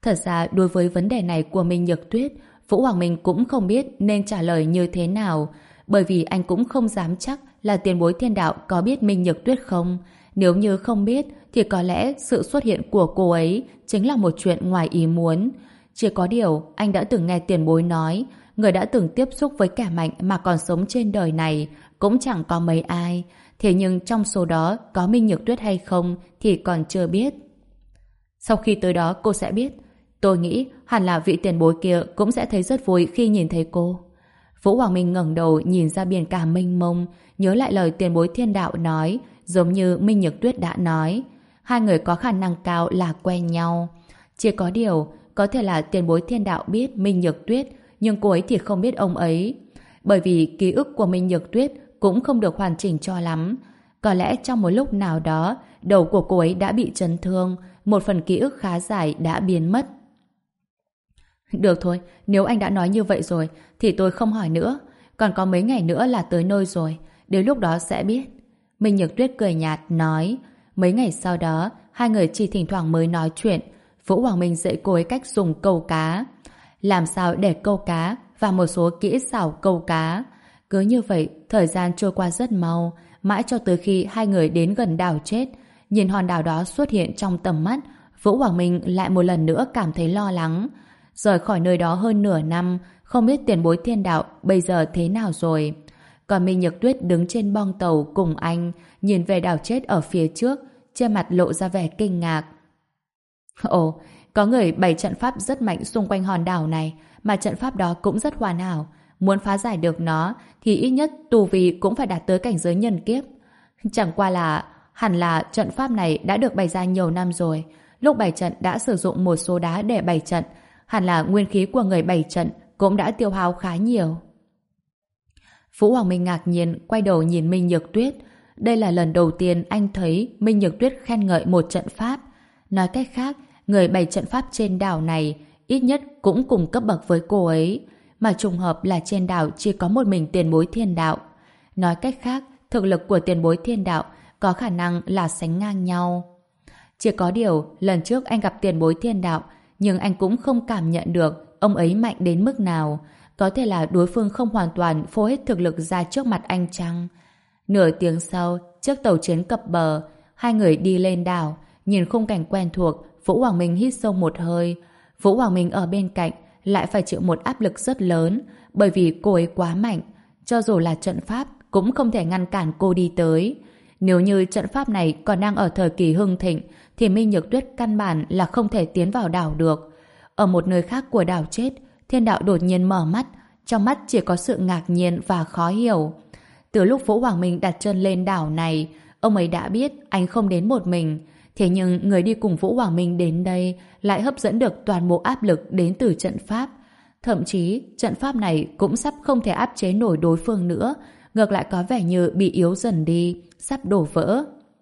Thật ra đối với vấn đề này của Minh Nhược Tuyết, Vũ Hoàng Minh cũng không biết nên trả lời như thế nào, bởi vì anh cũng không dám chắc là tiền bối thiên đạo có biết Minh Nhược Tuyết không. Nếu như không biết thì có lẽ sự xuất hiện của cô ấy chính là một chuyện ngoài ý muốn. Chỉ có điều anh đã từng nghe tiền bối nói, người đã từng tiếp xúc với kẻ mạnh mà còn sống trên đời này cũng chẳng có mấy ai. Thế nhưng trong số đó có Minh Nhược Tuyết hay không thì còn chưa biết. Sau khi tới đó cô sẽ biết. Tôi nghĩ hẳn là vị tiền bối kia cũng sẽ thấy rất vui khi nhìn thấy cô. Vũ Hoàng Minh ngẩng đầu nhìn ra biển cả mênh mông, nhớ lại lời tiền bối thiên đạo nói, giống như Minh Nhược Tuyết đã nói. Hai người có khả năng cao là quen nhau. Chỉ có điều, có thể là tiền bối thiên đạo biết Minh Nhược Tuyết, nhưng cô ấy thì không biết ông ấy. Bởi vì ký ức của Minh Nhược Tuyết cũng không được hoàn chỉnh cho lắm. Có lẽ trong một lúc nào đó, đầu của cô ấy đã bị chấn thương, một phần ký ức khá dài đã biến mất. Được thôi, nếu anh đã nói như vậy rồi, thì tôi không hỏi nữa. Còn có mấy ngày nữa là tới nơi rồi, đến lúc đó sẽ biết. Minh Nhược Tuyết cười nhạt, nói. Mấy ngày sau đó, hai người chỉ thỉnh thoảng mới nói chuyện. Vũ Hoàng Minh dạy cô ấy cách dùng câu cá. Làm sao để câu cá và một số kỹ xảo câu cá. Cứ như vậy, thời gian trôi qua rất mau, mãi cho tới khi hai người đến gần đảo chết. Nhìn hòn đảo đó xuất hiện trong tầm mắt, Vũ Hoàng Minh lại một lần nữa cảm thấy lo lắng. Rời khỏi nơi đó hơn nửa năm, không biết tiền bối thiên đạo bây giờ thế nào rồi. Còn Minh Nhược Tuyết đứng trên bong tàu cùng anh, nhìn về đảo chết ở phía trước, trên mặt lộ ra vẻ kinh ngạc. Ồ, có người bày trận pháp rất mạnh xung quanh hòn đảo này, mà trận pháp đó cũng rất hoàn hảo. Muốn phá giải được nó, thì ít nhất tu vi cũng phải đạt tới cảnh giới nhân kiếp. Chẳng qua là, hẳn là trận pháp này đã được bày ra nhiều năm rồi. Lúc bày trận đã sử dụng một số đá để bày trận, hẳn là nguyên khí của người bày trận cũng đã tiêu hao khá nhiều. Vũ Hoàng Minh ngạc nhiên quay đầu nhìn Minh Nhược Tuyết. Đây là lần đầu tiên anh thấy Minh Nhược Tuyết khen ngợi một trận pháp. Nói cách khác, người bày trận pháp trên đảo này ít nhất cũng cùng cấp bậc với cô ấy, mà trùng hợp là trên đảo chỉ có một mình tiền bối thiên đạo. Nói cách khác, thực lực của tiền bối thiên đạo có khả năng là sánh ngang nhau. Chỉ có điều, lần trước anh gặp tiền bối thiên đạo, nhưng anh cũng không cảm nhận được ông ấy mạnh đến mức nào. Có thể là đối phương không hoàn toàn phô hết thực lực ra trước mặt anh chăng? Nửa tiếng sau, chiếc tàu chiến cập bờ, hai người đi lên đảo, nhìn khung cảnh quen thuộc, Vũ Hoàng Minh hít sâu một hơi. Vũ Hoàng Minh ở bên cạnh lại phải chịu một áp lực rất lớn, bởi vì cô ấy quá mạnh. Cho dù là trận pháp cũng không thể ngăn cản cô đi tới. Nếu như trận pháp này còn đang ở thời kỳ hưng thịnh, thì Minh Nhược Tuyết căn bản là không thể tiến vào đảo được. Ở một nơi khác của đảo chết, thiên đạo đột nhiên mở mắt, trong mắt chỉ có sự ngạc nhiên và khó hiểu. Từ lúc Vũ Hoàng Minh đặt chân lên đảo này, ông ấy đã biết anh không đến một mình. Thế nhưng người đi cùng Vũ Hoàng Minh đến đây lại hấp dẫn được toàn bộ áp lực đến từ trận pháp. Thậm chí, trận pháp này cũng sắp không thể áp chế nổi đối phương nữa, ngược lại có vẻ như bị yếu dần đi, sắp đổ vỡ.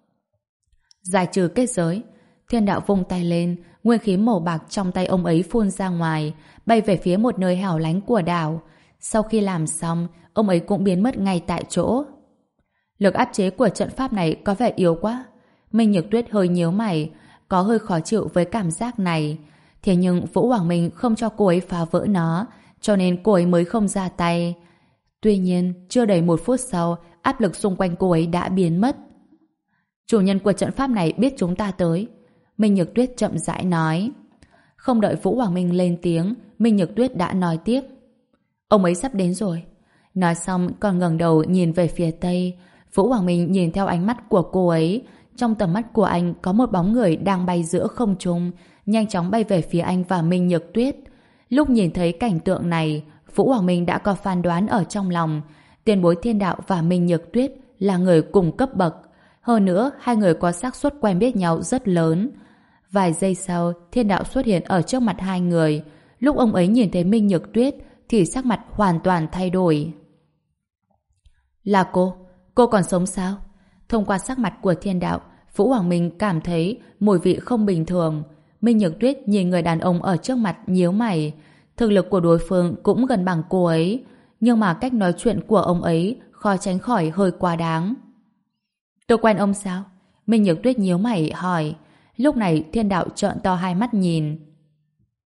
Giải trừ kết giới. Thiên đạo vung tay lên, nguyên khí màu bạc trong tay ông ấy phun ra ngoài, bay về phía một nơi hẻo lánh của đảo. Sau khi làm xong, ông ấy cũng biến mất ngay tại chỗ. Lực áp chế của trận pháp này có vẻ yếu quá. Minh Nhược Tuyết hơi nhíu mày, có hơi khó chịu với cảm giác này. Thế nhưng Vũ Hoàng Minh không cho cô ấy phá vỡ nó, cho nên cô ấy mới không ra tay. Tuy nhiên, chưa đầy một phút sau, áp lực xung quanh cô ấy đã biến mất. Chủ nhân của trận pháp này biết chúng ta tới. Minh Nhược Tuyết chậm rãi nói. Không đợi Vũ Hoàng Minh lên tiếng, Minh Nhược Tuyết đã nói tiếp. Ông ấy sắp đến rồi. Nói xong còn ngẩng đầu nhìn về phía tây. Vũ Hoàng Minh nhìn theo ánh mắt của cô ấy. Trong tầm mắt của anh có một bóng người đang bay giữa không trung, nhanh chóng bay về phía anh và Minh Nhược Tuyết. Lúc nhìn thấy cảnh tượng này, Vũ Hoàng Minh đã có phán đoán ở trong lòng. Tiền bối thiên đạo và Minh Nhược Tuyết là người cùng cấp bậc. Hơn nữa, hai người có xác suất quen biết nhau rất lớn. Vài giây sau, thiên đạo xuất hiện ở trước mặt hai người. Lúc ông ấy nhìn thấy Minh Nhược Tuyết, thì sắc mặt hoàn toàn thay đổi. Là cô? Cô còn sống sao? Thông qua sắc mặt của thiên đạo, Vũ Hoàng Minh cảm thấy mùi vị không bình thường. Minh Nhược Tuyết nhìn người đàn ông ở trước mặt nhíu mày. Thực lực của đối phương cũng gần bằng cô ấy, nhưng mà cách nói chuyện của ông ấy khó tránh khỏi hơi quá đáng. Tôi quen ông sao? Minh Nhược Tuyết nhíu mày hỏi. Lúc này thiên đạo trợn to hai mắt nhìn.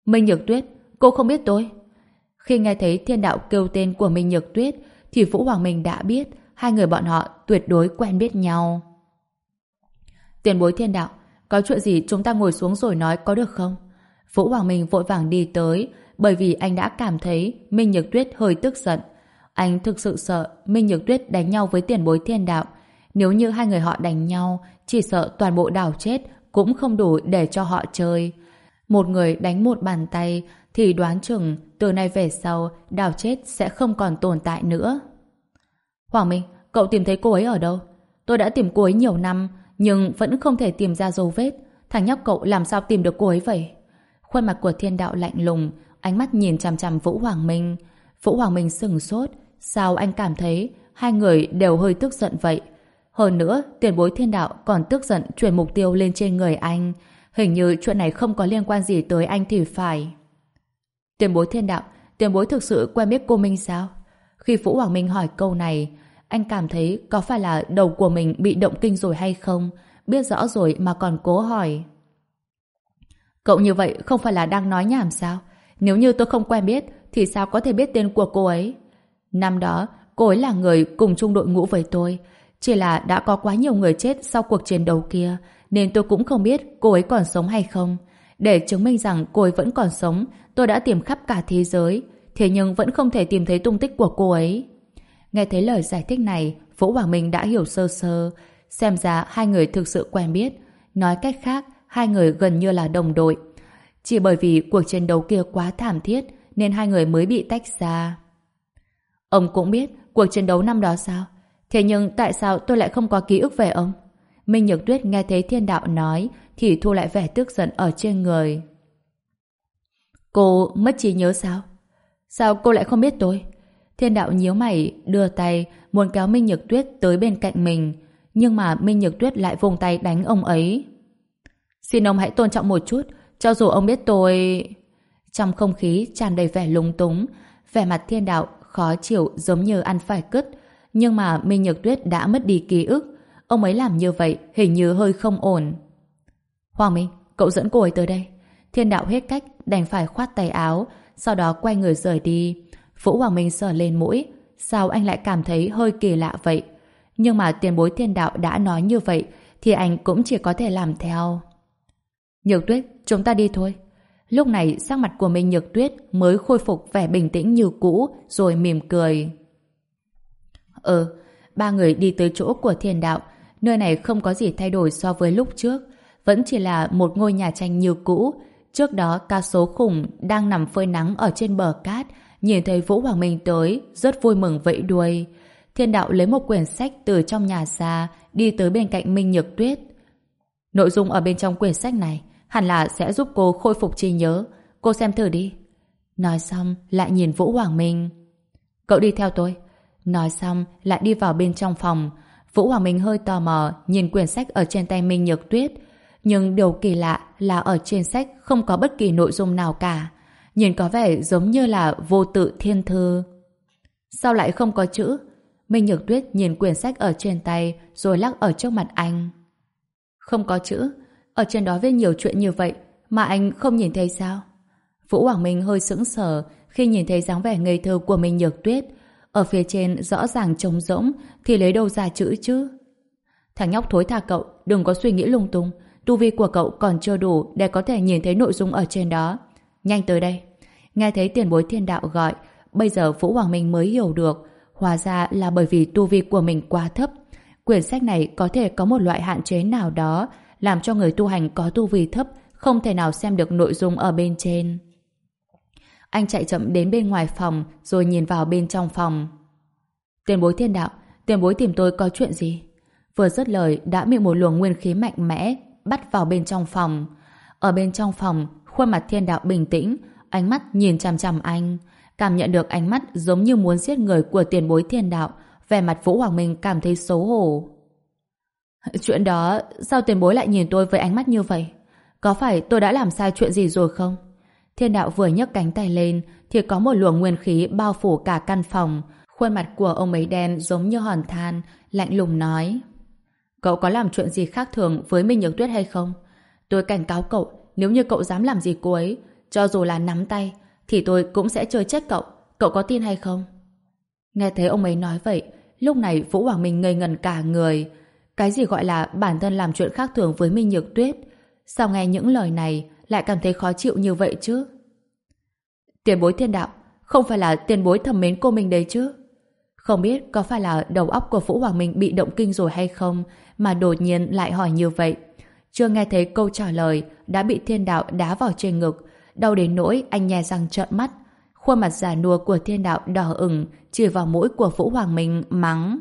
Minh Nhược Tuyết, cô không biết tôi. Khi nghe thấy thiên đạo kêu tên của Minh Nhược Tuyết thì Vũ Hoàng Minh đã biết hai người bọn họ tuyệt đối quen biết nhau. Tiền bối thiên đạo, có chuyện gì chúng ta ngồi xuống rồi nói có được không? Vũ Hoàng Minh vội vàng đi tới bởi vì anh đã cảm thấy Minh Nhược Tuyết hơi tức giận. Anh thực sự sợ Minh Nhược Tuyết đánh nhau với tiền bối thiên đạo. Nếu như hai người họ đánh nhau, chỉ sợ toàn bộ đảo chết cũng không đủ để cho họ chơi. Một người đánh một bàn tay thì đoán chừng từ nay về sau đảo chết sẽ không còn tồn tại nữa. Hoàng Minh, cậu tìm thấy cô ấy ở đâu? Tôi đã tìm cô ấy nhiều năm nhưng vẫn không thể tìm ra dấu vết. Thằng nhóc cậu làm sao tìm được cô ấy vậy? Khuôn mặt của thiên đạo lạnh lùng, ánh mắt nhìn chằm chằm Vũ Hoàng Minh. Vũ Hoàng Minh sừng sốt. Sao anh cảm thấy hai người đều hơi tức giận vậy? Hơn nữa, tiền bối thiên đạo còn tức giận chuyển mục tiêu lên trên người anh. Hình như chuyện này không có liên quan gì tới anh thì phải. Tiền bối thiên đạo, tiền bối thực sự quen biết cô Minh sao? Khi Vũ Hoàng Minh hỏi câu này, anh cảm thấy có phải là đầu của mình bị động kinh rồi hay không? Biết rõ rồi mà còn cố hỏi. Cậu như vậy không phải là đang nói nhảm sao? Nếu như tôi không quen biết thì sao có thể biết tên của cô ấy? Năm đó, cô ấy là người cùng chung đội ngũ với tôi. Chỉ là đã có quá nhiều người chết sau cuộc chiến đấu kia, nên tôi cũng không biết cô ấy còn sống hay không. Để chứng minh rằng cô ấy vẫn còn sống, tôi đã tìm khắp cả thế giới, thế nhưng vẫn không thể tìm thấy tung tích của cô ấy. Nghe thấy lời giải thích này, Vũ Hoàng Minh đã hiểu sơ sơ. Xem ra hai người thực sự quen biết. Nói cách khác, hai người gần như là đồng đội. Chỉ bởi vì cuộc chiến đấu kia quá thảm thiết, nên hai người mới bị tách ra. Ông cũng biết cuộc chiến đấu năm đó sao? Thế nhưng tại sao tôi lại không có ký ức về ông? Minh Nhược Tuyết nghe thấy thiên đạo nói thì thu lại vẻ tức giận ở trên người. Cô mất trí nhớ sao? Sao cô lại không biết tôi? Thiên đạo nhíu mày, đưa tay muốn kéo Minh Nhược Tuyết tới bên cạnh mình, nhưng mà Minh Nhược Tuyết lại vùng tay đánh ông ấy. Xin ông hãy tôn trọng một chút, cho dù ông biết tôi... Trong không khí tràn đầy vẻ lúng túng, vẻ mặt thiên đạo khó chịu giống như ăn phải cứt, nhưng mà Minh Nhược Tuyết đã mất đi ký ức. Ông ấy làm như vậy hình như hơi không ổn. Hoàng Minh, cậu dẫn cô ấy tới đây. Thiên đạo hết cách đành phải khoát tay áo, sau đó quay người rời đi. Vũ Hoàng Minh sờ lên mũi. Sao anh lại cảm thấy hơi kỳ lạ vậy? Nhưng mà tiền bối thiên đạo đã nói như vậy thì anh cũng chỉ có thể làm theo. Nhược Tuyết, chúng ta đi thôi. Lúc này sắc mặt của Minh Nhược Tuyết mới khôi phục vẻ bình tĩnh như cũ, rồi mỉm cười. Ừ, ba người đi tới chỗ của thiên đạo. Nơi này không có gì thay đổi so với lúc trước, vẫn chỉ là một ngôi nhà tranh như cũ. Trước đó cá sấu khủng đang nằm phơi nắng ở trên bờ cát, nhìn thấy Vũ Hoàng Minh tới, rất vui mừng vẫy đuôi. Thiên đạo lấy một quyển sách từ trong nhà ra, đi tới bên cạnh Minh Nhược Tuyết. Nội dung ở bên trong quyển sách này hẳn là sẽ giúp cô khôi phục trí nhớ. Cô xem thử đi. Nói xong lại nhìn Vũ Hoàng Minh. Cậu đi theo tôi. Nói xong lại đi vào bên trong phòng. Vũ Hoàng Minh hơi tò mò nhìn quyển sách ở trên tay Minh Nhược Tuyết. Nhưng điều kỳ lạ là ở trên sách không có bất kỳ nội dung nào cả. Nhìn có vẻ giống như là vô tự thiên thư. Sao lại không có chữ? Minh Nhược Tuyết nhìn quyển sách ở trên tay rồi lắc ở trước mặt anh. Không có chữ? Ở trên đó viết nhiều chuyện như vậy mà anh không nhìn thấy sao? Vũ Hoàng Minh hơi sững sờ khi nhìn thấy dáng vẻ ngây thơ của Minh Nhược Tuyết. Ở phía trên rõ ràng trống rỗng thì lấy đâu ra chữ chứ? Thằng nhóc thối tha cậu, đừng có suy nghĩ lung tung. Tu vi của cậu còn chưa đủ để có thể nhìn thấy nội dung ở trên đó. Nhanh tới đây. Nghe thấy tiền bối thiên đạo gọi, bây giờ Vũ Hoàng Minh mới hiểu được. Hóa ra là bởi vì tu vi của mình quá thấp. Quyển sách này có thể có một loại hạn chế nào đó làm cho người tu hành có tu vi thấp không thể nào xem được nội dung ở bên trên. Anh chạy chậm đến bên ngoài phòng rồi nhìn vào bên trong phòng. Tiền bối thiên đạo, tiền bối tìm tôi có chuyện gì? Vừa dứt lời đã bị một luồng nguyên khí mạnh mẽ bắt vào bên trong phòng. Ở bên trong phòng, khuôn mặt thiên đạo bình tĩnh, ánh mắt nhìn chằm chằm anh. Cảm nhận được ánh mắt giống như muốn giết người của tiền bối thiên đạo, vẻ mặt Vũ Hoàng Minh cảm thấy xấu hổ. Chuyện đó, sao tiền bối lại nhìn tôi với ánh mắt như vậy? Có phải tôi đã làm sai chuyện gì rồi không? Thiên đạo vừa nhấc cánh tay lên thì có một luồng nguyên khí bao phủ cả căn phòng. Khuôn mặt của ông ấy đen giống như hòn than, lạnh lùng nói: Cậu có làm chuyện gì khác thường với Minh Nhược Tuyết hay không? Tôi cảnh cáo cậu, nếu như cậu dám làm gì cô ấy, cho dù là nắm tay, thì tôi cũng sẽ chơi chết cậu. Cậu có tin hay không? Nghe thấy ông ấy nói vậy, lúc này Vũ Hoàng Minh ngây ngẩn cả người. Cái gì gọi là bản thân làm chuyện khác thường với Minh Nhược Tuyết? Sao nghe những lời này lại cảm thấy khó chịu như vậy chứ? Tiền bối Thiên Đạo, không phải là tiền bối thầm mến cô mình đấy chứ? Không biết có phải là đầu óc của Vũ Hoàng Minh bị động kinh rồi hay không mà đột nhiên lại hỏi như vậy. Chưa nghe thấy câu trả lời đã bị Thiên Đạo đá vào trên ngực, đau đến nỗi anh nhe răng trợn mắt. Khuôn mặt già nua của Thiên Đạo đỏ ửng, chỉ vào mũi của Vũ Hoàng Minh mắng.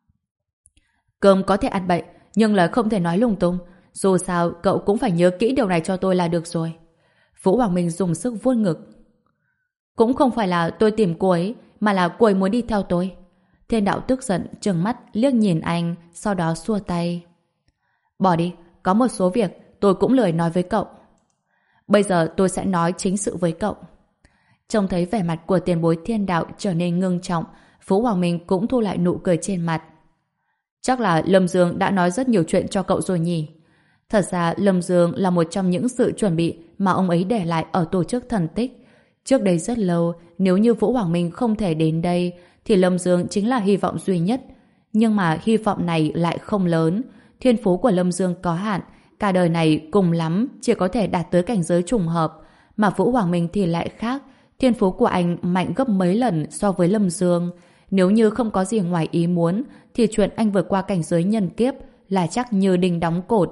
Cơm có thể ăn bậy, nhưng là không thể nói lung tung. Dù sao cậu cũng phải nhớ kỹ điều này cho tôi là được rồi. Vũ Hoàng Minh dùng sức vuốt ngực. Cũng không phải là tôi tìm cô ấy, mà là cô ấy muốn đi theo tôi. Thiên Đạo tức giận trừng mắt liếc nhìn anh, sau đó xua tay. Bỏ đi, có một số việc tôi cũng lười nói với cậu. Bây giờ tôi sẽ nói chính sự với cậu. Trông thấy vẻ mặt của tiền bối Thiên Đạo trở nên ngưng trọng, Vũ Hoàng Minh cũng thu lại nụ cười trên mặt. Chắc là Lâm Dương đã nói rất nhiều chuyện cho cậu rồi nhỉ? Thật ra Lâm Dương là một trong những sự chuẩn bị mà ông ấy để lại ở tổ chức thần tích. Trước đây rất lâu, nếu như Vũ Hoàng Minh không thể đến đây, thì Lâm Dương chính là hy vọng duy nhất. Nhưng mà hy vọng này lại không lớn. Thiên phú của Lâm Dương có hạn, cả đời này cùng lắm chỉ có thể đạt tới cảnh giới trùng hợp. Mà Vũ Hoàng Minh thì lại khác. Thiên phú của anh mạnh gấp mấy lần so với Lâm Dương. Nếu như không có gì ngoài ý muốn, thì chuyện anh vượt qua cảnh giới nhân kiếp là chắc như đinh đóng cột.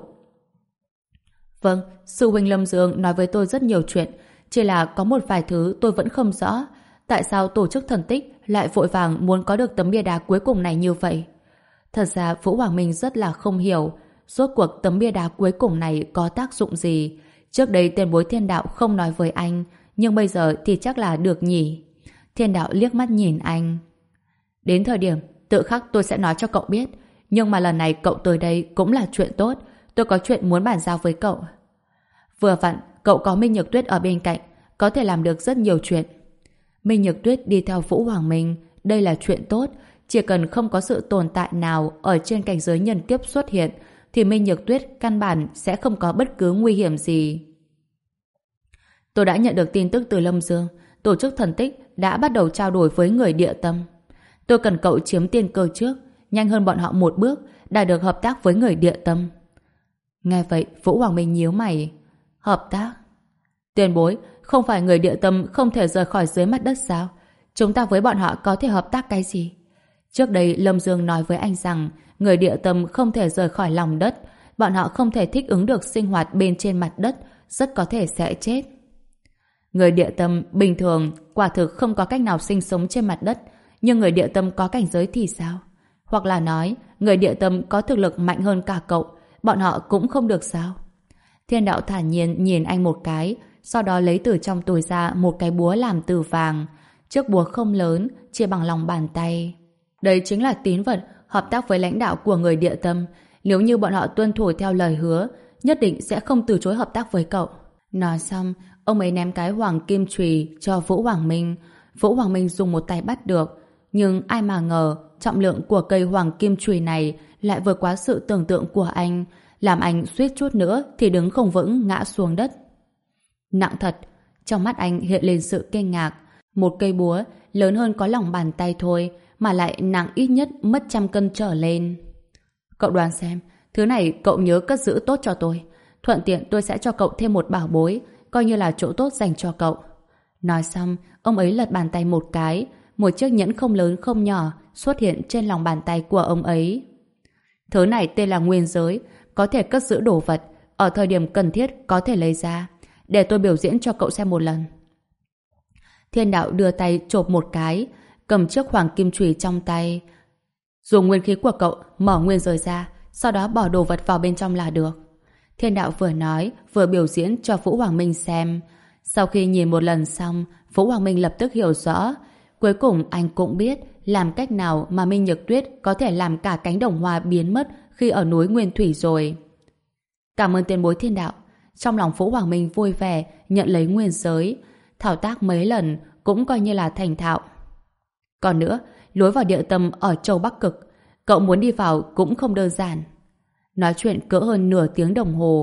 Vâng, sư huynh Lâm Dương nói với tôi rất nhiều chuyện, chỉ là có một vài thứ tôi vẫn không rõ. Tại sao tổ chức thần tích lại vội vàng muốn có được tấm bia đá cuối cùng này như vậy? Thật ra Vũ Hoàng Minh rất là không hiểu rốt cuộc tấm bia đá cuối cùng này có tác dụng gì. Trước đây tiền bối Thiên Đạo không nói với anh, nhưng bây giờ thì chắc là được nhỉ. Thiên Đạo liếc mắt nhìn anh. Đến thời điểm tự khắc tôi sẽ nói cho cậu biết, nhưng mà lần này cậu tới đây cũng là chuyện tốt. Tôi có chuyện muốn bàn giao với cậu. Vừa vặn cậu có Minh Nhược Tuyết ở bên cạnh, có thể làm được rất nhiều chuyện. Minh Nhược Tuyết đi theo Vũ Hoàng Minh, đây là chuyện tốt. Chỉ cần không có sự tồn tại nào ở trên cảnh giới nhân kiếp xuất hiện, thì Minh Nhược Tuyết căn bản sẽ không có bất cứ nguy hiểm gì. Tôi đã nhận được tin tức từ Lâm Dương, tổ chức thần tích đã bắt đầu trao đổi với người Địa Tâm. Tôi cần cậu chiếm tiên cơ trước, nhanh hơn bọn họ một bước, đã được hợp tác với người Địa Tâm. Nghe vậy, Vũ Hoàng Minh nhíu mày. Hợp tác? Tiền bối, không phải người Địa Tâm không thể rời khỏi dưới mặt đất sao? Chúng ta với bọn họ có thể hợp tác cái gì? Trước đây Lâm Dương nói với anh rằng người Địa Tâm không thể rời khỏi lòng đất, bọn họ không thể thích ứng được sinh hoạt bên trên mặt đất, rất có thể sẽ chết. Người Địa Tâm bình thường quả thực không có cách nào sinh sống trên mặt đất, nhưng người Địa Tâm có cảnh giới thì sao? Hoặc là nói, người Địa Tâm có thực lực mạnh hơn cả cậu, bọn họ cũng không được sao? Thiên Đạo thản nhiên nhìn anh một cái, sau đó lấy từ trong túi ra một cái búa làm từ vàng. Chiếc búa không lớn, chỉ bằng lòng bàn tay. Đây chính là tín vật hợp tác với lãnh đạo của người Địa Tâm. Nếu như bọn họ tuân thủ theo lời hứa, nhất định sẽ không từ chối hợp tác với cậu. Nói xong, ông ấy ném cái hoàng kim chùy cho Vũ Hoàng Minh. Vũ Hoàng Minh dùng một tay bắt được, nhưng ai mà ngờ trọng lượng của cây hoàng kim chùy này lại vượt quá sự tưởng tượng của anh, làm anh suýt chút nữa thì đứng không vững ngã xuống đất. Nặng thật. Trong mắt anh hiện lên sự kinh ngạc. Một cây búa lớn hơn có lòng bàn tay thôi mà lại nặng ít nhất mất trăm cân trở lên. Cậu đoán xem, thứ này cậu nhớ cất giữ tốt cho tôi. Thuận tiện tôi sẽ cho cậu thêm một bảo bối, coi như là chỗ tốt dành cho cậu. Nói xong, ông ấy lật bàn tay một cái, một chiếc nhẫn không lớn không nhỏ xuất hiện trên lòng bàn tay của ông ấy. Thứ này tên là nguyên giới, có thể cất giữ đồ vật, ở thời điểm cần thiết có thể lấy ra. Để tôi biểu diễn cho cậu xem một lần. Thiên Đạo đưa tay chộp một cái, cầm chiếc hoàng kim chùy trong tay. Dùng nguyên khí của cậu mở nguyên giới ra, sau đó bỏ đồ vật vào bên trong là được. Thiên Đạo vừa nói, vừa biểu diễn cho Vũ Hoàng Minh xem. Sau khi nhìn một lần xong, Vũ Hoàng Minh lập tức hiểu rõ. Cuối cùng anh cũng biết làm cách nào mà Minh Nhược Tuyết có thể làm cả cánh đồng hoa biến mất khi ở núi Nguyên Thủy rồi. Cảm ơn tiền bối Thiên Đạo. Trong lòng Vũ Hoàng Minh vui vẻ nhận lấy nguyên giới. Thao tác mấy lần cũng coi như là thành thạo. Còn nữa, lối vào Địa Tâm ở châu Bắc Cực, cậu muốn đi vào cũng không đơn giản. Nói chuyện cỡ hơn nửa tiếng đồng hồ,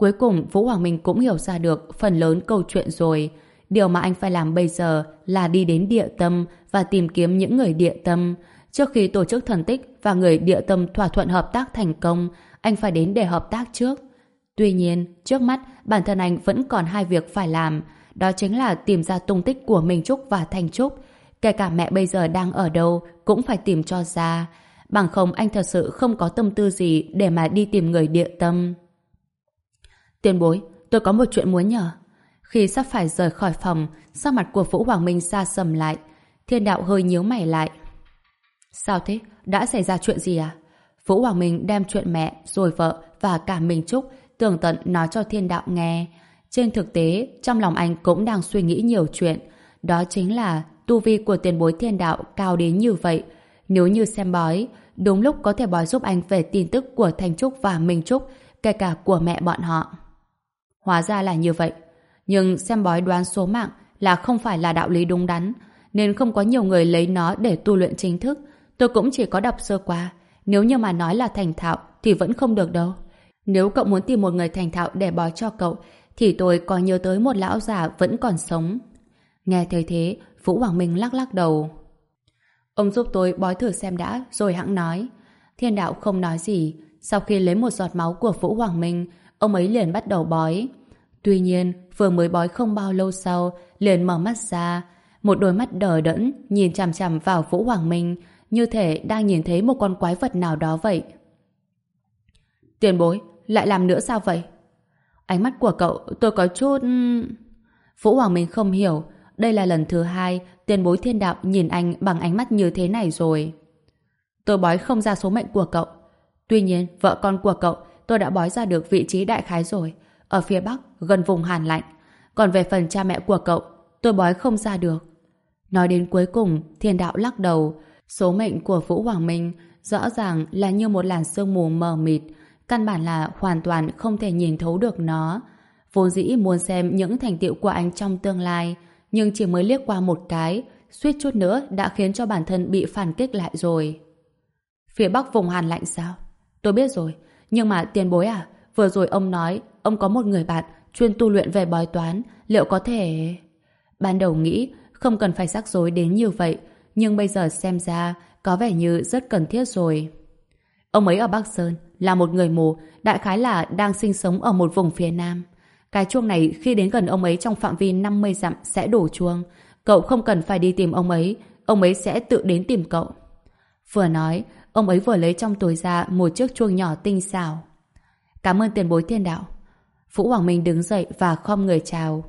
Cuối cùng Vũ Hoàng Minh cũng hiểu ra được phần lớn câu chuyện rồi. Điều mà anh phải làm bây giờ là đi đến địa tâm và tìm kiếm những người địa tâm. Trước khi tổ chức thần tích và người địa tâm thỏa thuận hợp tác thành công, anh phải đến để hợp tác trước. Tuy nhiên, trước mắt bản thân anh vẫn còn hai việc phải làm. Đó chính là tìm ra tung tích của Minh Trúc và Thanh Trúc. Kể cả mẹ bây giờ đang ở đâu cũng phải tìm cho ra. Bằng không anh thật sự không có tâm tư gì để mà đi tìm người địa tâm. Tiền bối, tôi có một chuyện muốn nhờ. Khi sắp phải rời khỏi phòng, sắc mặt của Vũ Hoàng Minh sa sầm lại. Thiên đạo hơi nhíu mày lại. Sao thế? Đã xảy ra chuyện gì à? Vũ Hoàng Minh đem chuyện mẹ, rồi vợ và cả Minh Trúc tường tận nói cho thiên đạo nghe. Trên thực tế, trong lòng anh cũng đang suy nghĩ nhiều chuyện. Đó chính là tu vi của tiền bối thiên đạo cao đến như vậy. Nếu như xem bói, đúng lúc có thể bói giúp anh về tin tức của Thanh Trúc và Minh Trúc, kể cả của mẹ bọn họ. Hóa ra là như vậy. Nhưng xem bói đoán số mạng là không phải là đạo lý đúng đắn, nên không có nhiều người lấy nó để tu luyện chính thức. Tôi cũng chỉ có đọc sơ qua. Nếu như mà nói là thành thạo thì vẫn không được đâu. Nếu cậu muốn tìm một người thành thạo để bói cho cậu, thì tôi có nhớ tới một lão già vẫn còn sống. Nghe thấy thế, Vũ Hoàng Minh lắc lắc đầu. Ông giúp tôi bói thử xem đã, rồi hẵng nói. Thiên đạo không nói gì. Sau khi lấy một giọt máu của Vũ Hoàng Minh, ông ấy liền bắt đầu bói. Tuy nhiên, vừa mới bói không bao lâu sau, liền mở mắt ra. Một đôi mắt đờ đẫn, nhìn chằm chằm vào Vũ Hoàng Minh, như thể đang nhìn thấy một con quái vật nào đó vậy. Tiền bối, lại làm nữa sao vậy? Ánh mắt của cậu, tôi có chút... Vũ Hoàng Minh không hiểu. Đây là lần thứ hai tiền bối thiên đạo nhìn anh bằng ánh mắt như thế này rồi. Tôi bói không ra số mệnh của cậu. Tuy nhiên, vợ con của cậu tôi đã bói ra được vị trí đại khái rồi. Ở phía Bắc, gần vùng Hàn lạnh. Còn về phần cha mẹ của cậu, tôi bói không ra được. Nói đến cuối cùng, thiên đạo lắc đầu. Số mệnh của Vũ Hoàng Minh rõ ràng là như một làn sương mù mờ mịt. Căn bản là hoàn toàn không thể nhìn thấu được nó. Vốn dĩ muốn xem những thành tựu của anh trong tương lai, nhưng chỉ mới liếc qua một cái, suýt chút nữa đã khiến cho bản thân bị phản kích lại rồi. Phía Bắc vùng Hàn lạnh sao? Tôi biết rồi, nhưng mà tiền bối à, vừa rồi ông nói ông có một người bạn chuyên tu luyện về bói toán, liệu có thể... Ban đầu nghĩ không cần phải rắc rối đến như vậy, nhưng bây giờ xem ra có vẻ như rất cần thiết rồi. Ông ấy ở Bắc Sơn, là một người mù, đại khái là đang sinh sống ở một vùng phía Nam. Cái chuông này khi đến gần ông ấy trong phạm vi năm mươi dặm sẽ đổ chuông. Cậu không cần phải đi tìm ông ấy, ông ấy sẽ tự đến tìm cậu. Vừa nói, ông ấy vừa lấy trong túi ra một chiếc chuông nhỏ tinh xảo. Cảm ơn tiền bối thiên đạo. Vũ Hoàng Minh đứng dậy và khom người chào.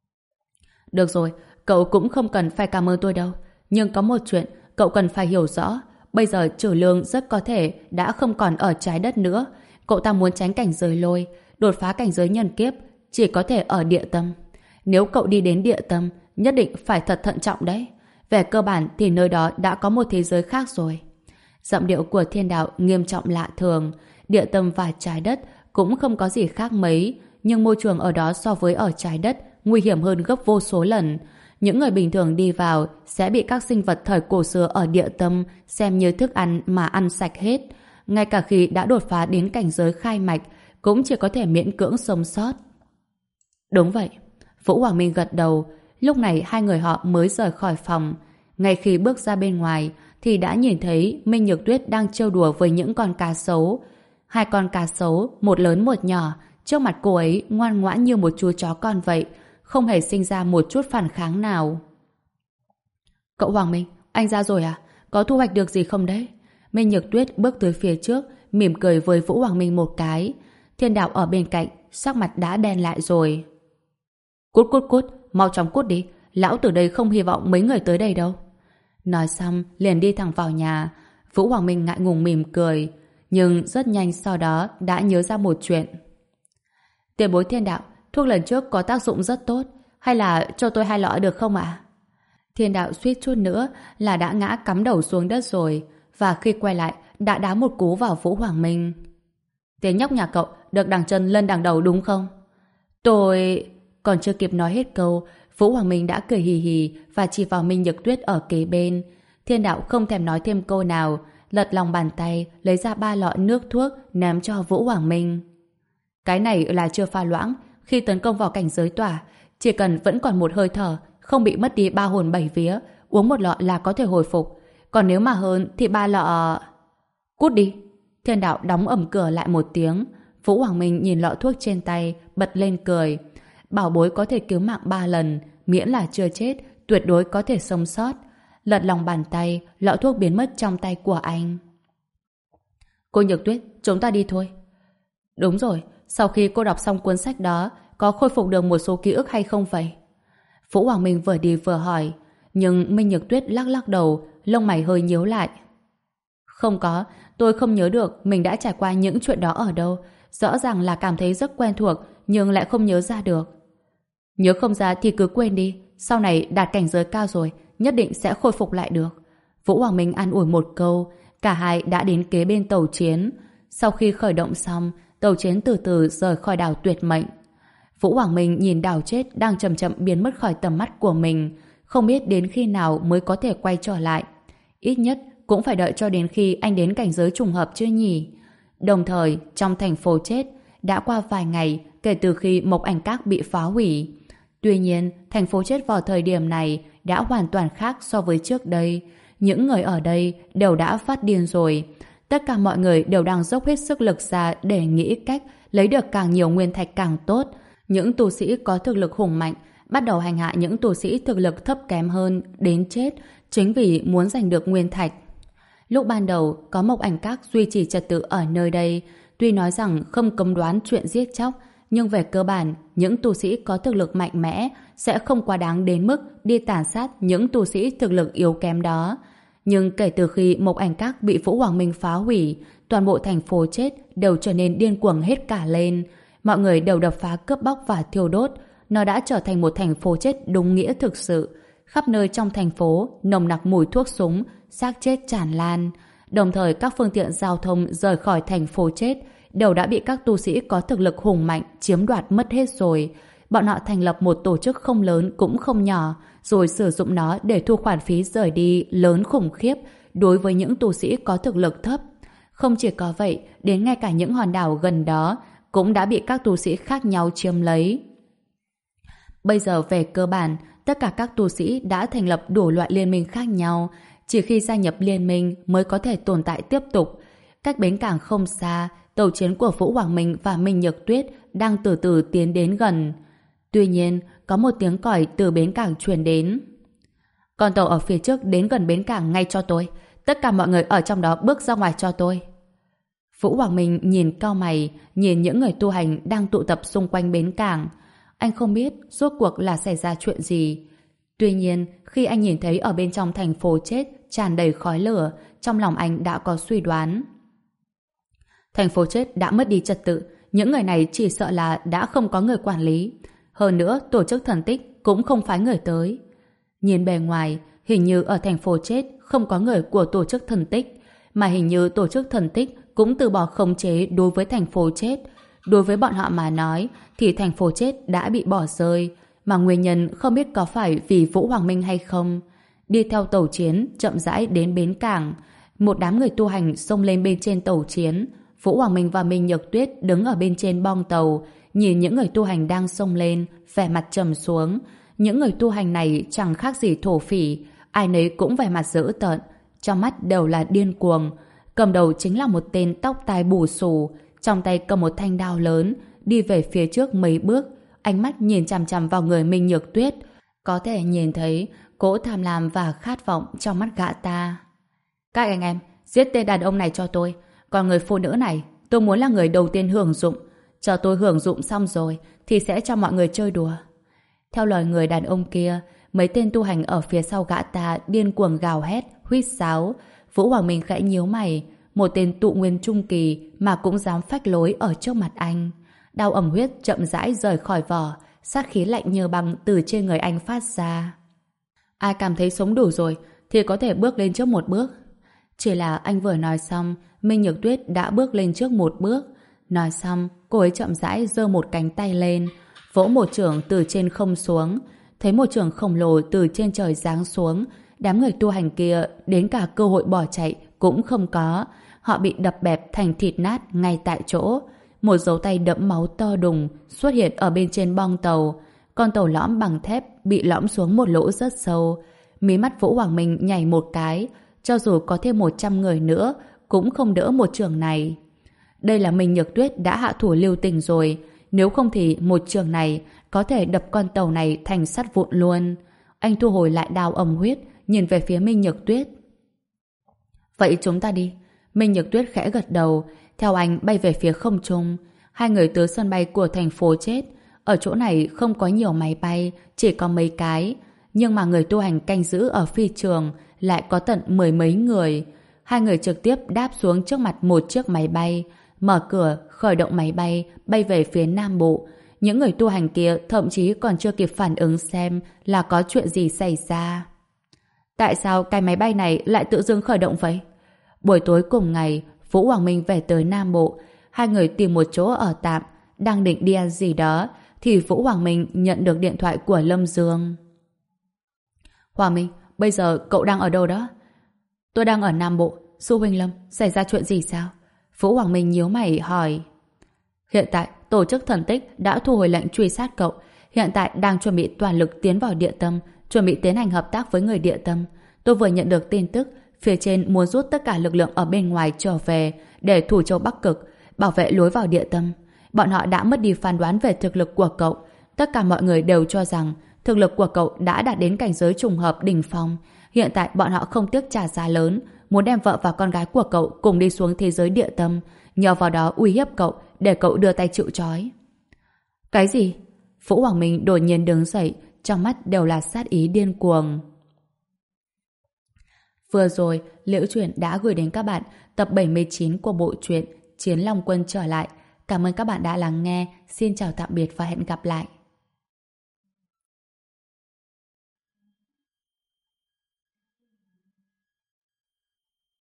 Được rồi, cậu cũng không cần phải cảm ơn tôi đâu. Nhưng có một chuyện cậu cần phải hiểu rõ. Bây giờ Trử Lương rất có thể đã không còn ở trái đất nữa. Cậu ta muốn tránh cảnh giới lôi, đột phá cảnh giới nhân kiếp, chỉ có thể ở địa tâm. Nếu cậu đi đến địa tâm, nhất định phải thật thận trọng đấy. Về cơ bản thì nơi đó đã có một thế giới khác rồi. Giọng điệu của thiên đạo nghiêm trọng lạ thường. Địa tâm và trái đất cũng không có gì khác mấy, nhưng môi trường ở đó so với ở trái đất nguy hiểm hơn gấp vô số lần. Những người bình thường đi vào sẽ bị các sinh vật thời cổ xưa ở địa tâm xem như thức ăn mà ăn sạch hết. Ngay cả khi đã đột phá đến cảnh giới khai mạch, cũng chỉ có thể miễn cưỡng sống sót. Đúng vậy. Vũ Hoàng Minh gật đầu. Lúc này hai người họ mới rời khỏi phòng. Ngay khi bước ra bên ngoài thì đã nhìn thấy Minh Nhược Tuyết đang trêu đùa với những con cá sấu. Hai con cá sấu, một lớn một nhỏ, trước mặt cô ấy ngoan ngoãn như một chú chó con vậy, không hề sinh ra một chút phản kháng nào. Cậu Hoàng Minh, anh ra rồi à? Có thu hoạch được gì không đấy? Minh Nhược Tuyết bước tới phía trước, mỉm cười với Vũ Hoàng Minh một cái. Thiên đạo ở bên cạnh, sắc mặt đã đen lại rồi. Cút cút cút, mau chóng cút đi. Lão từ đây không hy vọng mấy người tới đây đâu. Nói xong, liền đi thẳng vào nhà. Vũ Hoàng Minh ngại ngùng mỉm cười, nhưng rất nhanh sau đó đã nhớ ra một chuyện. Tiền bối thiên đạo, thuốc lần trước có tác dụng rất tốt, hay là cho tôi hai lọ được không ạ? Thiên đạo suýt chút nữa là đã ngã cắm đầu xuống đất rồi, và khi quay lại đã đá một cú vào Vũ Hoàng Minh. Tiếng nhóc nhà cậu được đằng chân lên đằng đầu đúng không? Tôi... Còn chưa kịp nói hết câu, Vũ Hoàng Minh đã cười hì hì và chỉ vào Minh Nhược Tuyết ở kế bên. Thiên đạo không thèm nói thêm câu nào, lật lòng bàn tay lấy ra ba lọ nước thuốc ném cho Vũ Hoàng Minh. Cái này là chưa pha loãng. Khi tấn công vào cảnh giới tỏa, chỉ cần vẫn còn một hơi thở, không bị mất đi ba hồn bảy vía, uống một lọ là có thể hồi phục. Còn nếu mà hơn thì ba lọ... Cút đi! Thiên đạo đóng ầm cửa lại một tiếng. Vũ Hoàng Minh nhìn lọ thuốc trên tay, bật lên cười. Bảo bối có thể cứu mạng ba lần, miễn là chưa chết, tuyệt đối có thể sống sót. Lật lòng bàn tay, lọ thuốc biến mất trong tay của anh. Cô Nhược Tuyết, chúng ta đi thôi. Đúng rồi, sau khi cô đọc xong cuốn sách đó, có khôi phục được một số ký ức hay không vậy? Vũ Hoàng Minh vừa đi vừa hỏi, nhưng Minh Nhược Tuyết lắc lắc đầu, lông mày hơi nhíu lại. Không có, tôi không nhớ được mình đã trải qua những chuyện đó ở đâu. Rõ ràng là cảm thấy rất quen thuộc, nhưng lại không nhớ ra được. Nhớ không ra thì cứ quên đi, sau này đạt cảnh giới cao rồi, nhất định sẽ khôi phục lại được. Vũ Hoàng Minh an ủi một câu, cả hai đã đến kế bên tàu chiến. Sau khi khởi động xong, tàu chiến từ từ rời khỏi đảo tuyệt mệnh. Vũ Hoàng Minh nhìn đảo chết đang chậm chậm biến mất khỏi tầm mắt của mình, không biết đến khi nào mới có thể quay trở lại. Ít nhất cũng phải đợi cho đến khi anh đến cảnh giới trùng hợp chứ nhỉ. Đồng thời, trong thành phố chết, đã qua vài ngày kể từ khi Mộc Ảnh Các bị phá hủy. Tuy nhiên, thành phố chết vào thời điểm này đã hoàn toàn khác so với trước đây. Những người ở đây đều đã phát điên rồi. Tất cả mọi người đều đang dốc hết sức lực ra để nghĩ cách lấy được càng nhiều nguyên thạch càng tốt. Những tu sĩ có thực lực hùng mạnh bắt đầu hành hạ những tu sĩ thực lực thấp kém hơn đến chết chính vì muốn giành được nguyên thạch. Lúc ban đầu có Mộc Ảnh Các duy trì trật tự ở nơi đây, tuy nói rằng không cấm đoán chuyện giết chóc, nhưng về cơ bản những tu sĩ có thực lực mạnh mẽ sẽ không quá đáng đến mức đi tàn sát những tu sĩ thực lực yếu kém đó. Nhưng kể từ khi Mộc Ảnh Các bị Vũ Hoàng Minh phá hủy, toàn bộ thành phố chết đều trở nên điên cuồng hết cả lên. Mọi người đều đập phá, cướp bóc và thiêu đốt. Nó đã trở thành một thành phố chết đúng nghĩa thực sự. Khắp nơi trong thành phố nồng nặc mùi thuốc súng, xác chết tràn lan. Đồng thời các phương tiện giao thông rời khỏi thành phố chết đều đã bị các tu sĩ có thực lực hùng mạnh chiếm đoạt mất hết rồi. Bọn họ thành lập một tổ chức không lớn cũng không nhỏ, rồi sử dụng nó để thu khoản phí rời đi lớn khủng khiếp đối với những tu sĩ có thực lực thấp. Không chỉ có vậy, đến ngay cả những hòn đảo gần đó cũng đã bị các tu sĩ khác nhau chiếm lấy. Bây giờ về cơ bản, tất cả các tu sĩ đã thành lập đủ loại liên minh khác nhau. Chỉ khi gia nhập liên minh mới có thể tồn tại tiếp tục. Cách bến cảng không xa, tàu chiến của Vũ Hoàng Minh và Minh Nhược Tuyết đang từ từ tiến đến gần. Tuy nhiên, có một tiếng còi từ bến cảng truyền đến. Con tàu ở phía trước đến gần bến cảng ngay cho tôi. Tất cả mọi người ở trong đó bước ra ngoài cho tôi. Vũ Hoàng Minh nhìn cau mày, nhìn những người tu hành đang tụ tập xung quanh bến cảng. Anh không biết rốt cuộc là xảy ra chuyện gì. Tuy nhiên, khi anh nhìn thấy ở bên trong thành phố chết tràn đầy khói lửa, trong lòng anh đã có suy đoán. Thành phố chết đã mất đi trật tự, những người này chỉ sợ là đã không có người quản lý. Hơn nữa, tổ chức thần tích cũng không phái người tới. Nhìn bề ngoài, hình như ở thành phố chết không có người của tổ chức thần tích, mà hình như tổ chức thần tích cũng từ bỏ khống chế đối với thành phố chết. Đối với bọn họ mà nói, thì thành phố chết đã bị bỏ rơi, mà nguyên nhân không biết có phải vì Vũ Hoàng Minh hay không. Đi theo tàu chiến, chậm rãi đến bến cảng. Một đám người tu hành xông lên bên trên tàu chiến. Vũ Hoàng Minh và Minh Nhược Tuyết đứng ở bên trên bong tàu, nhìn những người tu hành đang xông lên, vẻ mặt trầm xuống. Những người tu hành này chẳng khác gì thổ phỉ, ai nấy cũng vẻ mặt dữ tợn, trong mắt đều là điên cuồng. Cầm đầu chính là một tên tóc tai bù xù, trong tay cầm một thanh đao lớn, đi về phía trước mấy bước, ánh mắt nhìn chằm chằm vào người Minh Nhược Tuyết, có thể nhìn thấy cỗ tham lam và khát vọng trong mắt gã ta. Các anh em, giết tên đàn ông này cho tôi, còn người phụ nữ này, tôi muốn là người đầu tiên hưởng dụng. Chờ tôi hưởng dụng xong rồi, thì sẽ cho mọi người chơi đùa. Theo lời người đàn ông kia, mấy tên tu hành ở phía sau gã ta điên cuồng gào hét, huýt sáo. Vũ Hoàng Minh khẽ nhíu mày, một tên tụ nguyên trung kỳ mà cũng dám phách lối ở trước mặt anh. Đao ẩm huyết chậm rãi rời khỏi vỏ, sát khí lạnh như băng từ trên người anh phát ra. Ai cảm thấy sống đủ rồi thì có thể bước lên trước một bước. Chỉ là anh vừa nói xong, Minh Nhược Tuyết đã bước lên trước một bước. Nói xong, cô ấy chậm rãi giơ một cánh tay lên, vỗ một chưởng từ trên không xuống. Thấy một chưởng khổng lồ từ trên trời giáng xuống, đám người tu hành kia đến cả cơ hội bỏ chạy cũng không có. Họ bị đập bẹp thành thịt nát ngay tại chỗ. một dấu tay đẫm máu to đùng xuất hiện ở bên trên bong tàu. Con tàu lõm bằng thép bị lõm xuống một lỗ rất sâu. Mí mắt Vũ Hoàng Minh nhảy một cái, cho dù có thêm một trăm người nữa cũng không đỡ một trường này. Đây là Minh Nhược Tuyết đã hạ thủ lưu tình rồi, nếu không thì một trường này có thể đập con tàu này thành sắt vụn luôn. Anh thu hồi lại đao âm huyết, nhìn về phía Minh Nhược Tuyết. Vậy chúng ta đi. Minh Nhược Tuyết khẽ gật đầu, theo anh bay về phía không trung. Hai người tới sân bay của thành phố chết. Ở chỗ này không có nhiều máy bay, chỉ có mấy cái. Nhưng mà người tu hành canh giữ ở phi trường lại có tận mười mấy người. Hai người trực tiếp đáp xuống trước mặt một chiếc máy bay, mở cửa, khởi động máy bay, bay về phía Nam Bộ. Những người tu hành kia thậm chí còn chưa kịp phản ứng xem là có chuyện gì xảy ra. Tại sao cái máy bay này lại tự dưng khởi động vậy? Buổi tối cùng ngày, Vũ Hoàng Minh về tới Nam Bộ. Hai người tìm một chỗ ở tạm, đang định đi ăn gì đó, thì Vũ Hoàng Minh nhận được điện thoại của Lâm Dương. Hoàng Minh, bây giờ cậu đang ở đâu đó? Tôi đang ở Nam Bộ. Sư huynh Lâm, xảy ra chuyện gì sao? Vũ Hoàng Minh nhíu mày hỏi. Hiện tại, tổ chức thần tích đã thu hồi lệnh truy sát cậu. Hiện tại đang chuẩn bị toàn lực tiến vào địa tâm, chuẩn bị tiến hành hợp tác với người địa tâm. Tôi vừa nhận được tin tức, phía trên muốn rút tất cả lực lượng ở bên ngoài trở về để thủ châu Bắc Cực, bảo vệ lối vào địa tâm. Bọn họ đã mất đi phán đoán về thực lực của cậu. Tất cả mọi người đều cho rằng thực lực của cậu đã đạt đến cảnh giới trùng hợp đỉnh phong. Hiện tại bọn họ không tiếc trả giá lớn, muốn đem vợ và con gái của cậu cùng đi xuống thế giới địa tâm, nhờ vào đó uy hiếp cậu để cậu đưa tay chịu trói. Cái gì? Vũ Hoàng Minh đột nhiên đứng dậy, trong mắt đều là sát ý điên cuồng. Vừa rồi, Liễu Chuyện đã gửi đến các bạn tập bảy mươi chín của bộ truyện Chiến Long Quân trở lại. Cảm ơn các bạn đã lắng nghe. Xin chào tạm biệt và hẹn gặp lại.